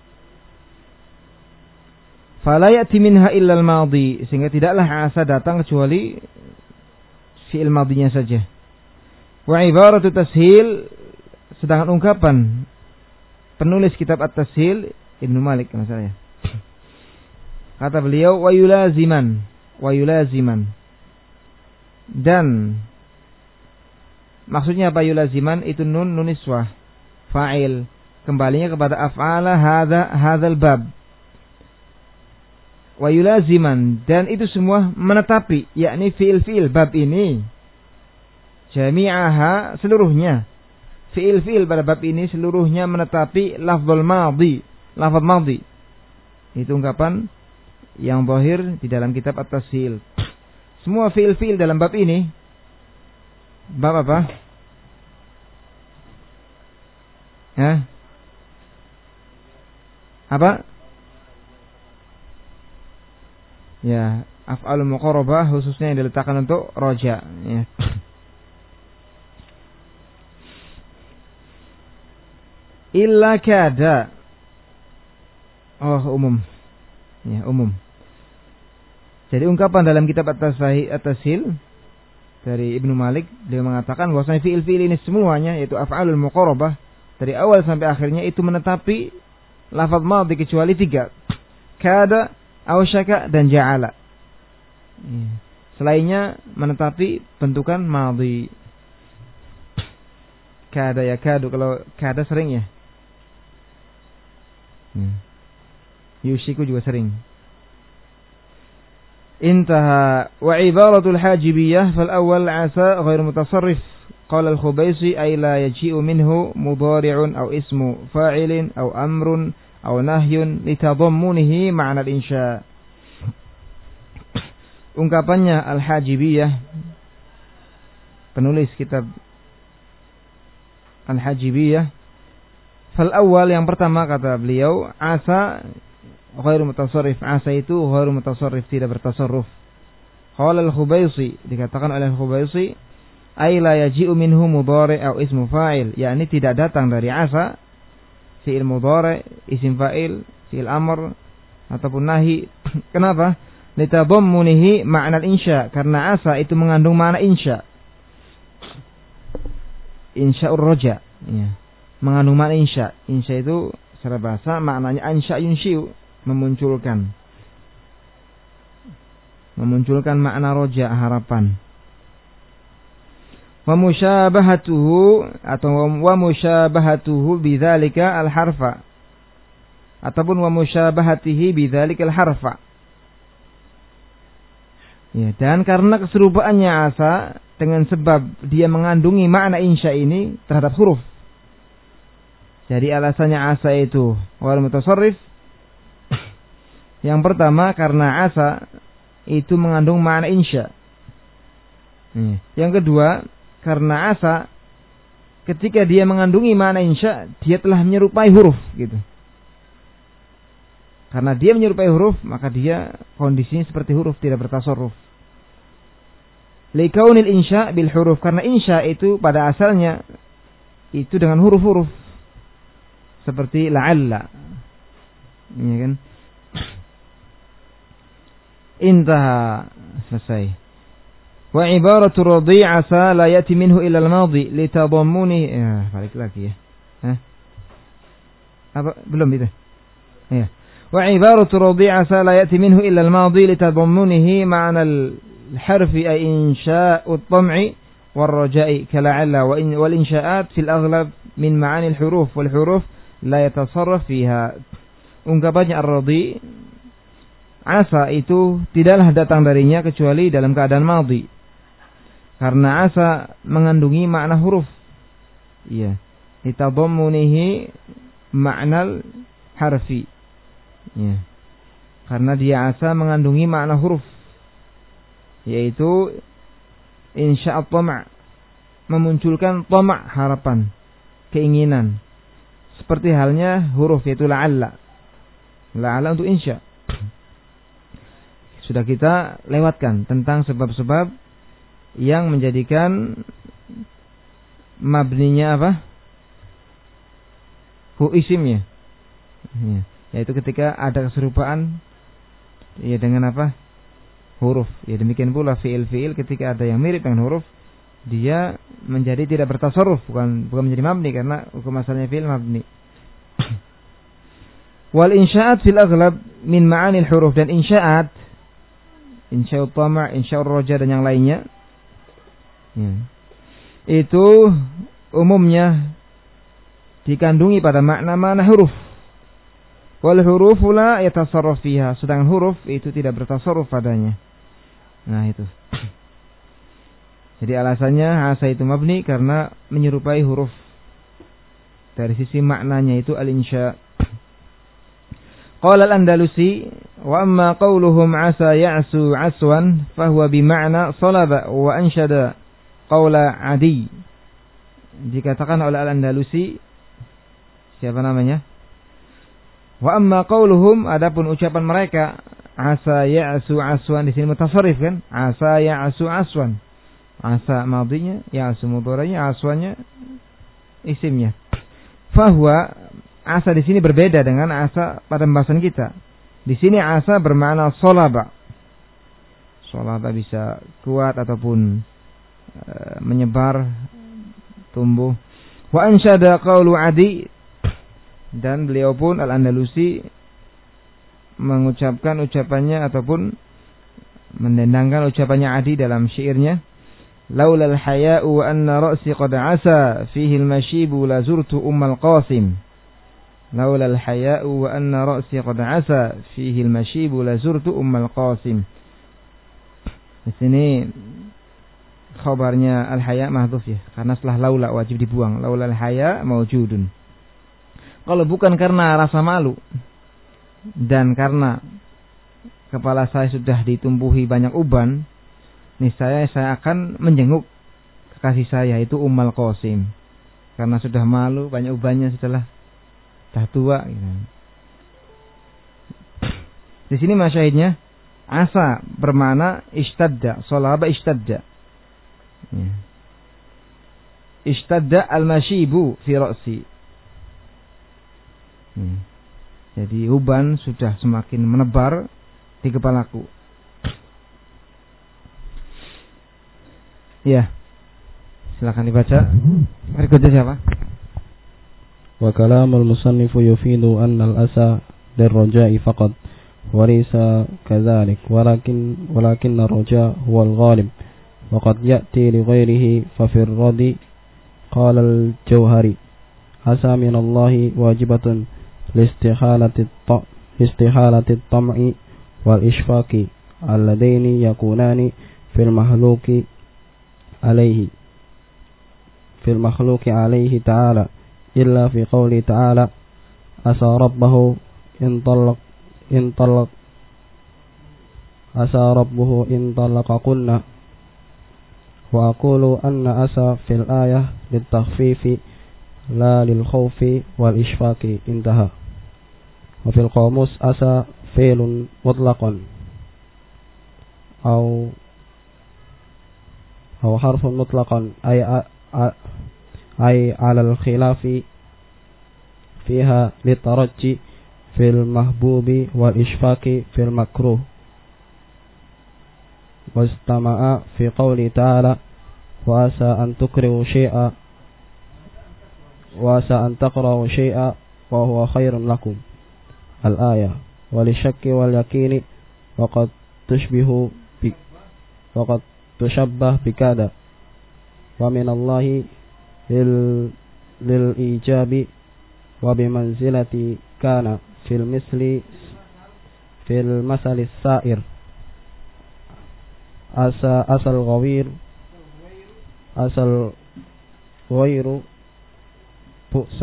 Fala ya'ti minha illa al-madhi, sehingga tidaklah asa datang kecuali fi'il madhinya saja. Wa ibaratu tashil, sedangkan ungkapan penulis kitab At-Tashil Ibnu Malik maksudnya. Kata beliau wa yulaziman, wa yulaziman. Dan maksudnya apa yulaziman? Itu nun nun niswah, fa'il, kembalinya kepada af'ala hadza hadzal bab. Wa yulaziman, dan itu semua menetapi, yakni fi'il-fi'il bab ini. Jami'aha, seluruhnya. Fi'il-fi'il pada bab ini seluruhnya menetapi lafzul madhi, lafaz madhi. Itu ungkapan yang zahir di dalam kitab At-Tashil. Semua fi'il-fi'il dalam bab ini, bab apa? Ya? Apa? Ya, af'alul muqarrabah khususnya yang diletakkan untuk roja, ya. Illa kada. Oh, umum. Ya, umum. Jadi ungkapan dalam kitab At-Tashil dari Ibnu Malik, dia mengatakan bahwasanya fi'il-fi'il ini semuanya, yaitu af'alul muqarrabah, dari awal sampai akhirnya itu menetapi lafaz madhi kecuali tiga. Kada, awsyaka, dan ja'ala. Ya. Selainnya menetapi bentukan madhi. Kada ya kadu, kalau kada sering ya. Hmm. Yushiku juga sering. Intaha wa ibaratul hajibiyah fal awal asa ghair mutasarrif. Qala al-Khubaisi ay la yaji'u minhu mudhari'un aw ismu fa'ilin aw amrun aw nahyun litadammunihi ma'na al-insya. Ungkapannya al-hajibiyah, penulis kitab al-hajibiyah, fal awal, yang pertama kata beliau, asa ghairu mutasarrif. Asa itu ghairu mutasarrif, tidak bertasarruf. Qala al-Khubaisi, dikatakan oleh al-Khubaisi, ay la yaji'u minhu mudhari' aw ismu fa'il, yakni tidak datang dari asa fi'il mudhari', isim fa'il, fi'il amr ataupun nahi. Kenapa? Litadammunihi ma'na al-insya, karena asa itu mengandung makna insya. Insya'ur roja, ya. Mengandung makna insya. Insya itu secara bahasa maknanya ansya yunsyiu, memunculkan. Memunculkan makna roja, harapan. Wa musyabahatuhu, atau wa musyabahatuhu bidzalika al-harfa, ataupun wa musyabahatihi bidzalika al-harfa. Ya, dan karena keserupaannya asa dengan sebab dia mengandungi makna insya ini terhadap huruf. Jadi alasannya asa itu wal mutasarrif. Yang pertama karena asa itu mengandung makna insya. Yang kedua karena asa ketika dia mengandungi makna insya, dia telah menyerupai huruf gitu. Karena dia menyerupai huruf, maka dia kondisinya seperti huruf, tidak bertasarruf. Likaunil insya bil huruf, karena insya itu pada asalnya itu dengan huruf-huruf. Seperti la'alla. Ya kan? Intaha, selesai. Wa ibaratu radhi' asa la yati minhu illa al-madhi litadammuni. Ya, balik lagi ya. Hah? Apa belum itu? Ya. Wa ibaratu radhi' asa la yati minhu illa al-madhi litadammunihi ma'na al-harf ay insha'u at-tam'i war-raja'i kala'alla wa in wal insha'at fil aghlab min ma'ani al-huruf wal huruf la yatasarraf fiha. Ungkapannya ar-radhi' asa itu tidaklah datang darinya kecuali dalam keadaan madhi. Karena asa mengandungi makna huruf. Iya. Litadammunihi ma'nal harfi. Ya. Karena dia asa mengandungi makna huruf, yaitu insya' at-tam', memunculkan tam', harapan, keinginan. Seperti halnya huruf, yaitu la'alla. La'alla untuk insya'. Sudah kita lewatkan tentang sebab-sebab yang menjadikan mabninya apa? Hu isimnya. Ya. Yaitu ketika ada keserupaan ya dengan apa? Huruf. Ya demikian pula fi'il-fi'il ketika ada yang mirip dengan huruf dia menjadi tidak bertasarruf, bukan bukan menjadi mabni karena hukum asalnya fi'il mabni. Wal insya'at fil aghlab min ma'anil huruf, dan insya'at, insya'ut tama', insya'ur roja dan yang lainnya, ya, itu umumnya dikandungi pada makna-makna huruf. Wal hurufu la yatasarraf fiha, sedangkan huruf itu tidak bertasarruf padanya. Nah itu. Jadi alasannya asa itu mabni karena menyerupai huruf dari sisi maknanya itu al-insya. Qala al-Andalusi wa amma qawluhum asa ya'su aswan fahuwa bima'na salaba wa anshada qawla adi. Dikatakan oleh al-Andalusi, siapa namanya? Wa amma qawluhum, adapun ucapan mereka, asa ya'su aswan, di sini mutasarrif kan? Asa ya'su aswan. Asa madhinya, ya'su mudhari'nya, aswannya isimnya. Fahuwa, asa di sini berbeda dengan asa pada pembahasan kita. Di sini asa bermakna solaba. Solaba bisa kuat ataupun e, menyebar, tumbuh. Wa ansyada qawlu Adi, dan beliau pun Al-Andalusi mengucapkan ucapannya ataupun mendendangkan ucapannya Adi dalam syairnya. Laulal haya'u wa anna ra'si qad asa fihi al-mashibu la zurtu ummal qasim. Laulal haya'u wa anna ra'si qad asa fihi al-mashibu la zurtu ummal qasim. Di sini khabarnya al-haya' mahdhuf ya, karena setelah laula wajib dibuang. Laulal haya' maujudun. Kalau bukan karena rasa malu dan karena kepala saya sudah ditumbuhi banyak uban, niscaya saya akan menjenguk kekasih saya itu Ummul Qasim, karena sudah malu banyak ubannya setelah dah tua gitu. Di sini masyahidnya asa bermakna ishtadda, salaba ishtadda. Ya. Ishtadda al-mashibu fi ra'si. Ya. Jadi uban sudah semakin menebar di kepalaku. Ya, silakan dibaca. Berikutnya siapa? Wa kalamul musannifu yufidu anna al-asa lirraja'i faqat wa laysa kadhalik walakin walakin ar-raja' huwa al-ghalib wa qad ya'ti li ghayrihi fa fi ar-radi qala al-jawhari asa min Allah wajibatun listihalati at-ta' listihalati at-tam'i wal ishfaqi alladaini yakunani fil mahluki عليه في المخلوق عليه تعالى إلا في قوله تعالى أسى ربه إن طلق إن طلق أسى ربه إن طلقكن وأقول أن أسى في الآية للتخفيف لا للخوف والإشفاق انتهى. وفي القاموس أسى فعل مطلقا أو أو حرف مطلقا أي أي على الخلاف فيها للترجي في المحبوب والإشفاق في المكروه واستمع في قوله تعالى وعسى أن تكرهوا شيئا وعسى أن تكرهوا شيئا وهو خير لكم الآية وللشك واليقين وقد تشبه وقد تشبه بكذا ومن الله للإيجاب وبمنزلة كان في المثل في المثل السائر أسى أسى الغوير أسى الغير بؤس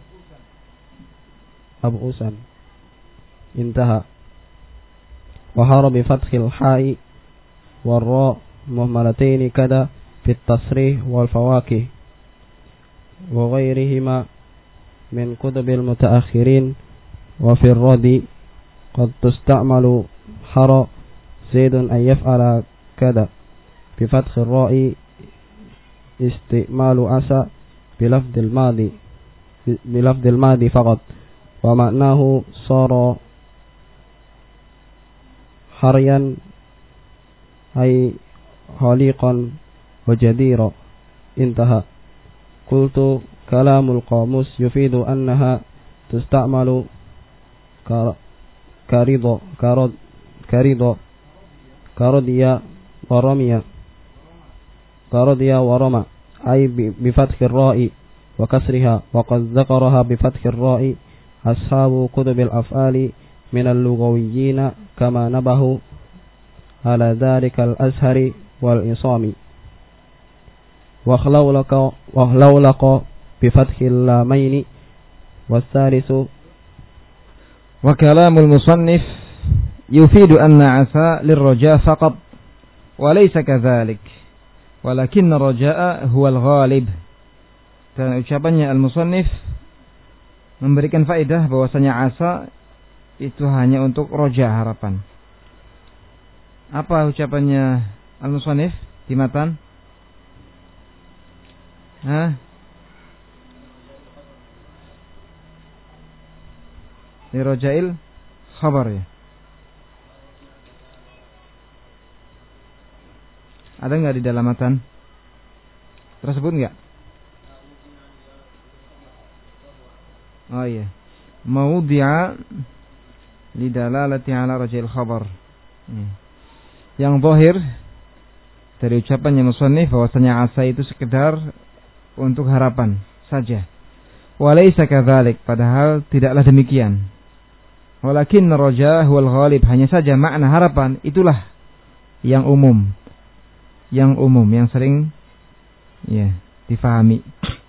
أبؤسا انتهى. وحر بفتح الحاء والراء مهملتين كذا في التصريح والفواكه وغيرهما من كتب المتأخرين. وفي الرد قد تستعمل حر زيد أن يفعل كذا بفتح الراء استعمال أسى بلفظ الماضي بلفظ الماضي فقط ومعناه صار حريا أي خليقا وجدير. انتهى. قلت كلام القاموس يفيد أنها تستعمل كرض كرض كرض كرضيا ورميا كرضيا ورمى أي بفتح الراء وكسرها، وقد ذكرها بفتح الراء أصحاب كتب الأفعال من اللغويين كما نبهوا على ذلك الأزهر والإصامي. وخلولق وخلولق بفتح اللامين. والثالث وكلام المصنف يفيد أن عسى للرجاء فقط وليس كذلك، ولكن الرجاء هو الغالب. Dan ucapannya al-musannif memberikan faedah bahwasanya asa itu hanya untuk roja, harapan. Apa ucapannya al-musannif di matan? Hah? Di rojail khabar ya. Ada nggak di dalam matan tersebut nggak? Oh iya, mawdi'a lidalalati ala rajil khabar. Yang zahir dari ucapannya musannif bahwasanya asa itu sekedar untuk harapan saja. Walaysa kadzalik, padahal tidaklah demikian. Walakin raja huwal ghalib, hanya saja makna harapan itulah yang umum. Yang umum, yang sering ya difahami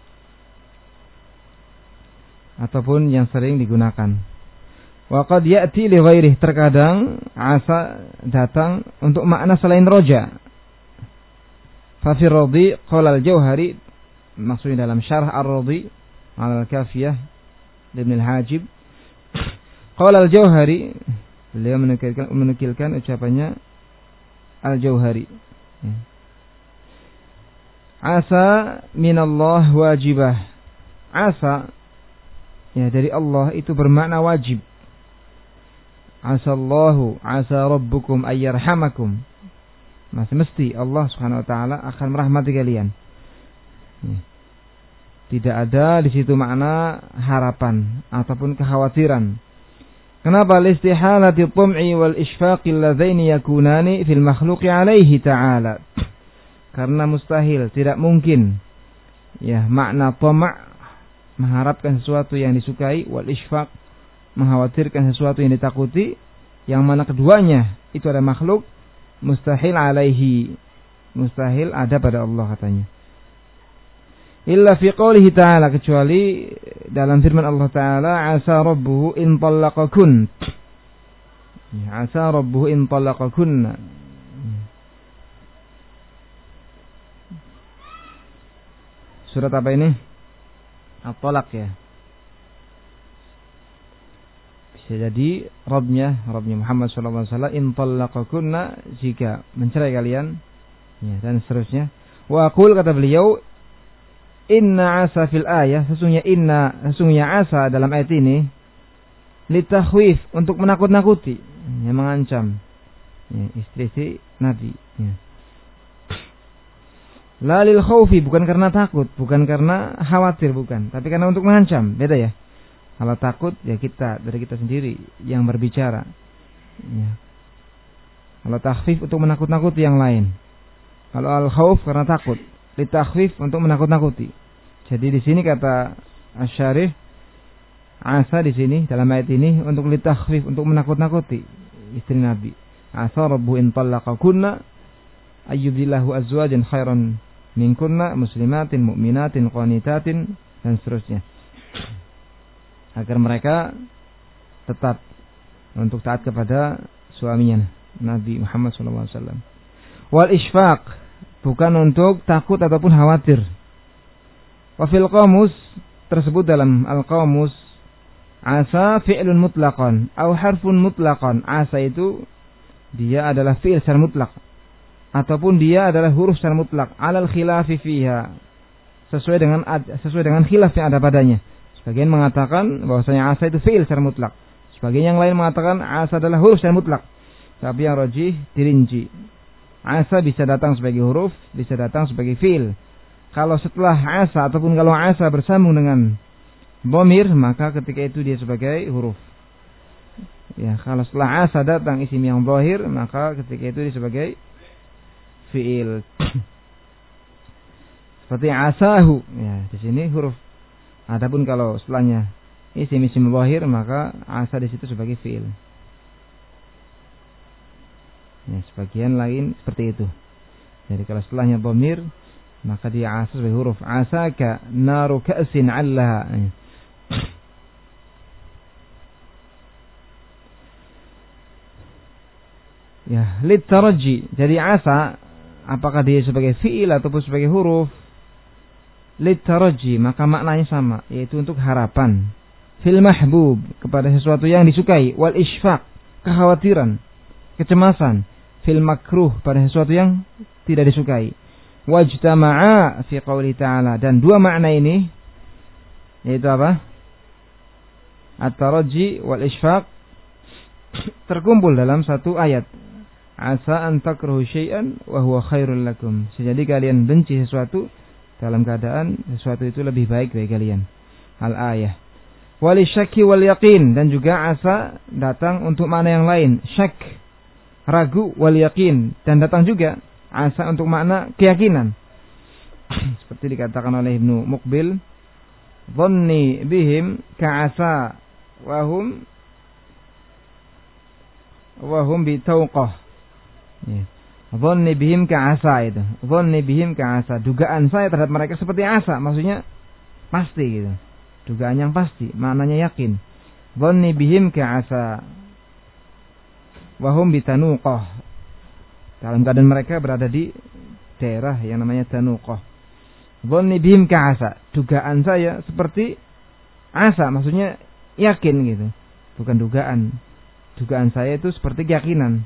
ataupun yang sering digunakan. Wa qad ya'ti li ghairihi, terkadang asa datang untuk makna selain roja. Fa fi radhi qala al-Jauhari, maksudnya dalam syarah ar-Radhi ala al-Kafiyah Ibn al-Hajib, qala al-Jauhari, beliau menukilkan, menukilkan ucapannya al-Jauhari. Asa minallah wajibah. Asa ya dari Allah itu bermakna wajib. Asallahu asa rabbukum ayyarhamakum. Masih mesti Allah Subhanahu wa taala akan merahmati kalian. Tidak ada di situ makna harapan ataupun kekhawatiran. Kenapa? Listihalati tum'i wal ishfaqi alladzaini yakunani fil makhluqi alaihi ta'ala. Karena mustahil, tidak mungkin ya makna tama' mengharapkan sesuatu yang disukai, wal ishfaq mengkhawatirkan sesuatu yang ditakuti, yang mana keduanya itu ada makhluk, mustahil alaihi, mustahil ada pada Allah katanya. Illa fi qoulihi ta'ala, kecuali dalam firman Allah Ta'ala, asa rabbuhu in talaqakun, ya, asa rabbuhu in talaqakunna. Surat apa ini? At-Talaq ya. Bisa jadi Rabbnya, Rabbnya Muhammad sallallahu alaihi wasallam, in talaqakunna, jika mencerai kalian, ya, dan seterusnya. Wa aqul, kata beliau, inna asa fil ayah, sesungguhnya inna, sesungguhnya asa dalam ayat ini, litakhwif, untuk menakut-nakuti, yang mengancam, ya, istri-istri Nabi, ya. La lil khawfi, bukan karena takut, bukan karena khawatir, bukan, tapi karena untuk mengancam. Beda ya. Kalau takut ya kita, dari kita sendiri yang berbicara, ya. Kalau takhfif untuk menakut-nakuti yang lain. Kalau al khawf karena takut, litakhfif untuk menakut-nakuti. Jadi di sini kata Asy-Syarih, asa di sini dalam ayat ini untuk litakhfif, untuk menakut-nakuti istri Nabi. Asa rabbu in talaqakunna ayyubdillahu azwajan khairan minkunna muslimatin mu'minatin qanitatin, dan seterusnya, agar mereka tetap untuk taat kepada suaminya Nabi Muhammad sallallahu alaihi wasallam. Wal ishfaq, bukan untuk takut ataupun khawatir. Wa fil qamus, tersebut dalam al-qamus, asa fi'lun mutlaqan atau harfun mutlaqan. Asa itu dia adalah fi'il secara mutlak, ataupun dia adalah huruf secara mutlak, alal khilafi fiha, sesuai dengan sesuai dengan khilaf yang ada padanya. Sebagian mengatakan bahwasanya asa itu fi'il secara mutlak, sebagian yang lain mengatakan asa adalah huruf secara mutlak, tapi yang rajih dirinci. Asa bisa datang sebagai huruf, bisa datang sebagai fiil. Kalau setelah asa ataupun kalau asa bersambung dengan dhamir, maka ketika itu dia sebagai huruf. Ya, kalau setelah asa datang isim yang zahir, maka ketika itu dia sebagai fiil. Seperti asahu, ya, di sini huruf. Adapun kalau setelahnya isim-isim zahir, maka asa di situ sebagai fiil. Ya, sebagian lain seperti itu. Jadi kalau setelahnya dhamir, maka dia asa sebagai huruf. Asaka naru ka'sin 'allaha. Ya, litaraji. Jadi asa apakah dia sebagai fiil ataupun sebagai huruf? Litaraji, maka maknanya sama, yaitu untuk harapan. Fil mahbub, kepada sesuatu yang disukai. Wal isfaq, kekhawatiran, kecemasan. Fil makruh, pada sesuatu yang tidak disukai. Wajtama'a fi qouli ta'ala, dan dua makna ini yaitu apa? At-taraji wal isfaq terkumpul dalam satu ayat. Asa an takrahu syai'an wa huwa khairul lakum. Jadi kalian benci sesuatu dalam keadaan sesuatu itu lebih baik bagi kalian. Al-ayah. Wal syakki wal yaqin, dan juga asa datang untuk makna yang lain. Syak, ragu, wal yaqin, dan datang juga asa untuk makna keyakinan. Seperti dikatakan oleh Ibnu Muqbil, dhanni bihim ka'asa wahum wahum bitauqah. Ya. Dhanni bihim ka'asa itu. Dhanni bihim ka'asa, dugaan saya terhadap mereka seperti asa, maksudnya pasti gitu. Dugaan yang pasti, maknanya yakin. Dhanni bihim ka'asa wahum bitanuqah. Dalam keadaan mereka berada di daerah yang namanya Tanuqah. Dhanni bihim ka'asa, dugaan saya seperti asa, maksudnya yakin gitu. Bukan dugaan. Dugaan saya itu seperti keyakinan.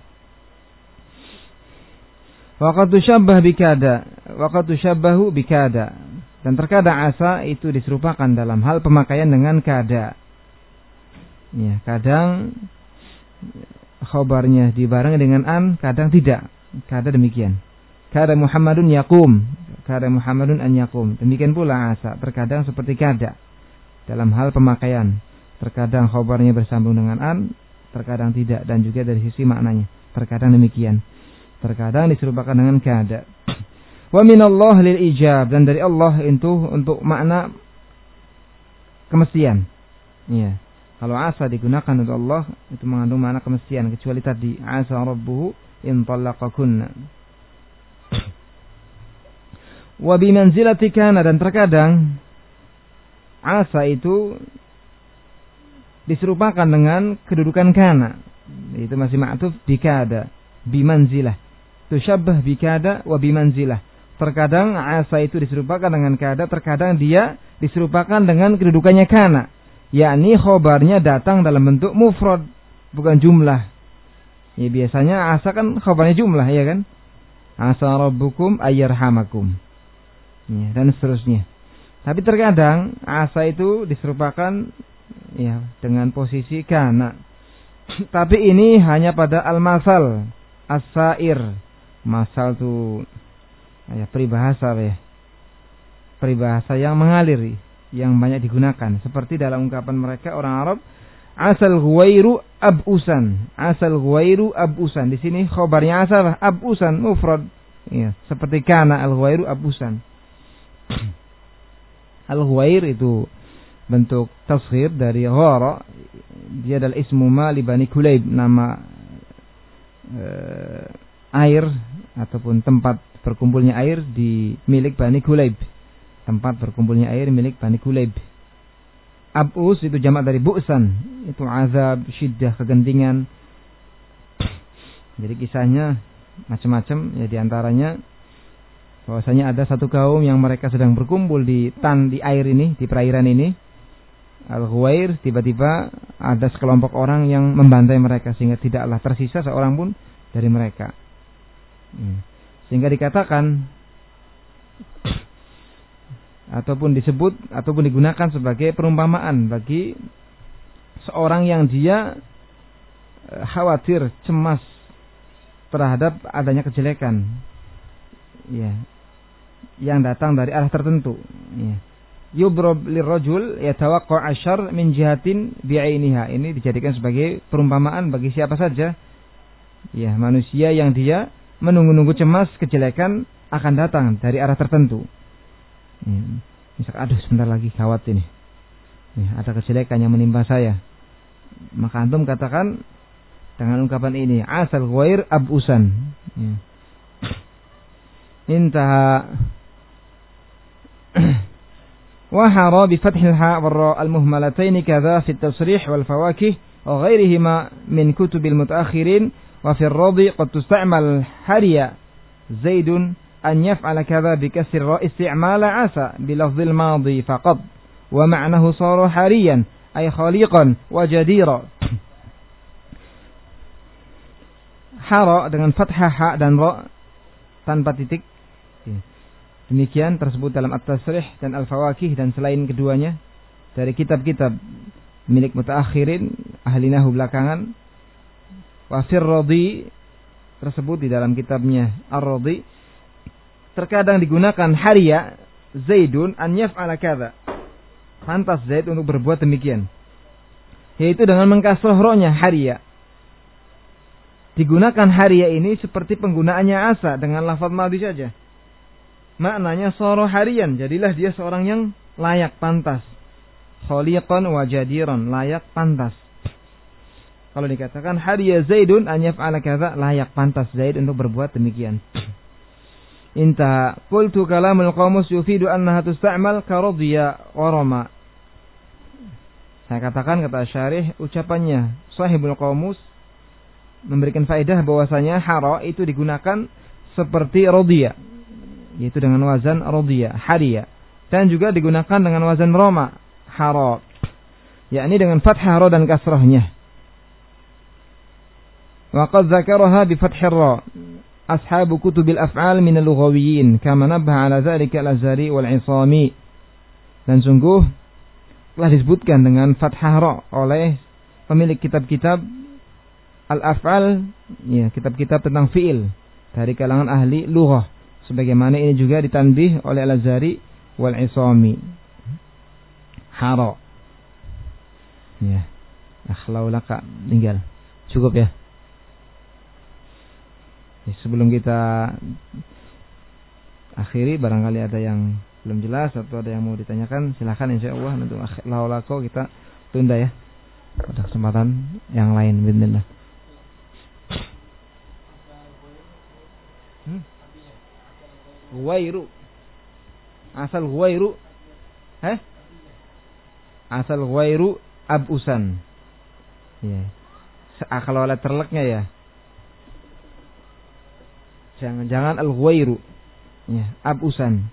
Wa qad tushabbah bikada, wa qad tushabbahu bikada. Dan terkadang asa itu diserupakan dalam hal pemakaian dengan kada. Ya, kadang khabarnya dibarengi dengan an, kadang tidak. Kada demikian. Kada Muhammadun yaqum, kada Muhammadun an yaqum. Demikian pula asa, terkadang seperti kada dalam hal pemakaian. Terkadang khabarnya bersambung dengan an, terkadang tidak, dan juga dari sisi maknanya. Terkadang demikian. Terkadang diserupakan dengan kada. Wa minallah lil ijab, dan dari Allah itu untuk makna kemestian. Iya. Kalau asa digunakan untuk Allah itu mengandung makna kemestian, kecuali tadi asa rabbuhu in talaqakunna. Wa bi manzilati kana, dan terkadang asa itu diserupakan dengan kedudukan kana. Itu masih ma'tuf bikada, bimanzilah. Tushabbah bikada wa bimanzilah. Terkadang asa itu diserupakan dengan kada, terkadang dia diserupakan dengan kedudukannya kana. Yakni khobarnya datang dalam bentuk mufrad, bukan jumlah. Ya, biasanya asa kan khobarnya jumlah, ya kan? Asa rabbukum ayyarhamakum. Ya, dan seterusnya. Tapi terkadang asa itu diserupakan ya dengan posisi kana. Tapi ini hanya pada al-masal, as-sair. Masal itu ya, peribahasa ya. Peribahasa yang mengalir, yang banyak digunakan. Seperti dalam ungkapan mereka orang Arab, asal huwairu abusan, asal huwairu abusan. Di sini khabarnya asal abusan mufrad. Ya, seperti kana al-huwairu abusan. Al-huwair itu bentuk tasghir dari ghara. Dia adalah ismu ma li Bani Kulayb, nama eh, air ataupun tempat berkumpulnya air di milik Bani Kulayb. Tempat berkumpulnya air milik Bani Kulayb. Abus itu jamak dari bu'san, itu azab, syiddah, kegentingan. Jadi kisahnya macam-macam, ya diantaranya bahwasanya ada satu kaum yang mereka sedang berkumpul di tan di air ini, di perairan ini. Al-Ghuwair, tiba-tiba ada sekelompok orang yang membantai mereka sehingga tidaklah tersisa seorang pun dari mereka. Sehingga dikatakan ataupun disebut ataupun digunakan sebagai perumpamaan bagi seorang yang dia khawatir, cemas, terhadap adanya kejelekan, ya, yang datang dari arah tertentu. Ya. Yubrab lirrajul yatawaqqa asyar min jihatin bi'ainiha. Ini dijadikan sebagai perumpamaan bagi siapa saja, ya, manusia yang dia menunggu-nunggu cemas kejelekan akan datang dari arah tertentu. Ya. Misal, aduh sebentar lagi gawat ini, ya, ada kejelekan yang menimpa saya. Maka antum katakan dengan ungkapan ini, asal ghair abusan. Ya. Intaha. Wahara bi fathil ha wal ra al muhmalatayn kadha fi at-tasrih wal fawakih wa ghairihima min kutubil mutaakhirin wa fi ar-radi qad tusta'mal hariya zaidun an yaf'ala kadha bi kasri ra isti'mala asa bi lafdhil madi faqad wa ma'nahu sara hariyan ay khaliqan wa jadira. Hara dengan fathah ha dan ra tanpa titik. Demikian tersebut dalam At-Tasrih dan Al-Fawakih dan selain keduanya dari kitab-kitab milik mutaakhirin, ahli nahwu belakangan. Wa fir radi tersebut di dalam kitabnya Ar-Radi. Terkadang digunakan hariya Zaidun an yaf'ala kadza. Pantas Zaid untuk berbuat demikian. Yaitu dengan mengkasrah ra-nya hariya. Digunakan hariya ini seperti penggunaannya asa dengan lafaz madhi saja. Maknanya sara hariyan, jadilah dia seorang yang layak pantas. Khaliqan wa jadiran, layak pantas. Kalau dikatakan hariya Zaidun an yaf'ala kadza, layak pantas Zaid untuk berbuat demikian. Inta qultu kalamul qamus yufidu annaha tusta'mal ka radiya wa rama. Saya katakan, kata syarih, ucapannya sahibul qamus memberikan faedah bahwasanya hara itu digunakan seperti radiya, yaitu dengan wazan radiya, hariya, dan juga digunakan dengan wazan rama, hara, yakni dengan fathah ra dan kasrahnya. Wa qad dzakaraha bi fathir ra ashabu kutubil af'al min al-lughawiyyin kama nabbaha ala dzalika al-Azhari wal 'Isami. Dan sungguh telah disebutkan dengan fathah ra oleh pemilik kitab-kitab al-af'al, ya, kitab-kitab tentang fi'il dari kalangan ahli lughah, sebagaimana ini juga ditanbih oleh Al-Azhari wal 'Isami. Hara. Ya. Akhlaulaka tinggal. Cukup ya. Ya, sebelum kita akhiri, barangkali ada yang belum jelas atau ada yang mau ditanyakan, silakan insyaallah. Untuk akhlaulaka kita tunda ya pada kesempatan yang lain bismillah. Hmm? Ghairu. Asal ghairu. Eh? Asal ghairu abusan. Ya. Kalau ada terleknya ya. Jangan-jangan al-ghairu. Ya, abusan.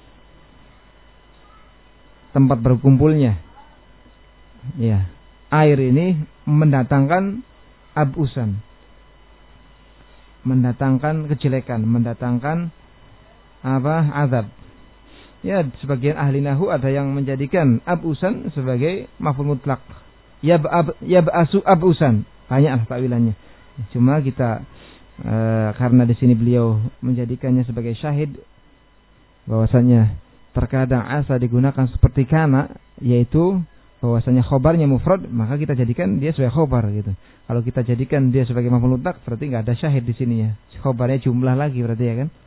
Tempat berkumpulnya. Ya. Air ini mendatangkan abusan. Mendatangkan kejelekan, mendatangkan apa? Azab. Ya, sebagian ahli nahwu ada yang menjadikan abusan sebagai maf'ul mutlak. Ya yab'asu abusan. Banyaklah takwilannya. Cuma kita e, karena di sini beliau menjadikannya sebagai syahid bahwasanya terkadang asa digunakan seperti kana, yaitu bahwasanya khobarnya mufrad, maka kita jadikan dia sebagai khobar gitu. Kalau kita jadikan dia sebagai maf'ul mutlak, berarti enggak ada syahid di sini ya. Khobarnya jumlah lagi berarti ya kan?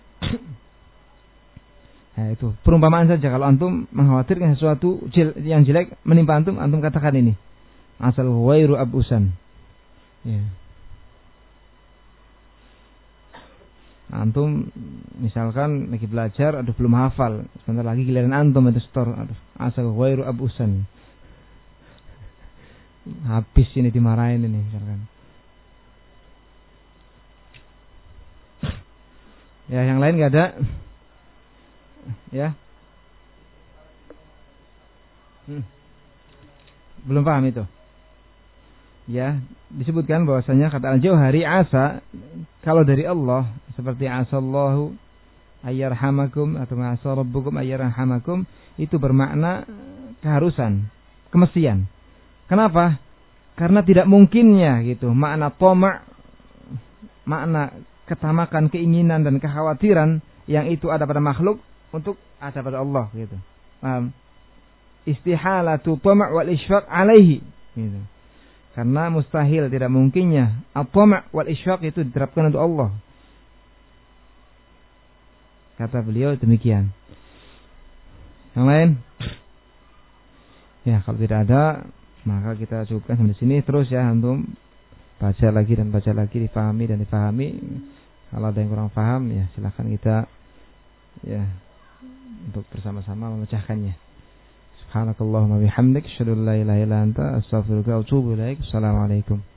Nah, itu perumpamaan saja. Kalau antum mengkhawatirkan sesuatu yang jelek menimpa antum, antum katakan ini. Asal ghairu abusan. Ya. Antum misalkan lagi belajar, aduh belum hafal, sebentar lagi giliran antum itu setor, aduh asal ghairu abusan. Habis ini dimarahin ini misalkan. Ya, yang lain enggak ada? Ya. Hmm. Belum paham itu? Ya, disebutkan bahwasanya kata Al-Jauhari asa kalau dari Allah seperti asallahu ayyarhamakum atau asa rabbukum ayyarhamakum, itu bermakna keharusan, kemestian. Kenapa? Karena tidak mungkinnya gitu. Makna toma' makna ketamakan, keinginan dan kekhawatiran yang itu ada pada makhluk untuk ada pada Allah gitu. Paham? Istihalatu tama' wal isyraq alaihi gitu. Karena mustahil, tidak mungkinnya at-tama' wal isyraq itu diterapkan untuk Allah. Kata beliau demikian. Yang lain? Ya, kalau tidak ada maka kita cukupkan sampai sini terus ya, antum baca lagi dan baca lagi, difahami dan difahami. Kalau ada yang kurang paham ya silakan kita ya untuk bersama-sama memecahkannya. Subhanakallahumma bihamdik, asyhadu an la ilaha illa anta, astaghfiruka wa atubu ilaik. Assalamualaikum.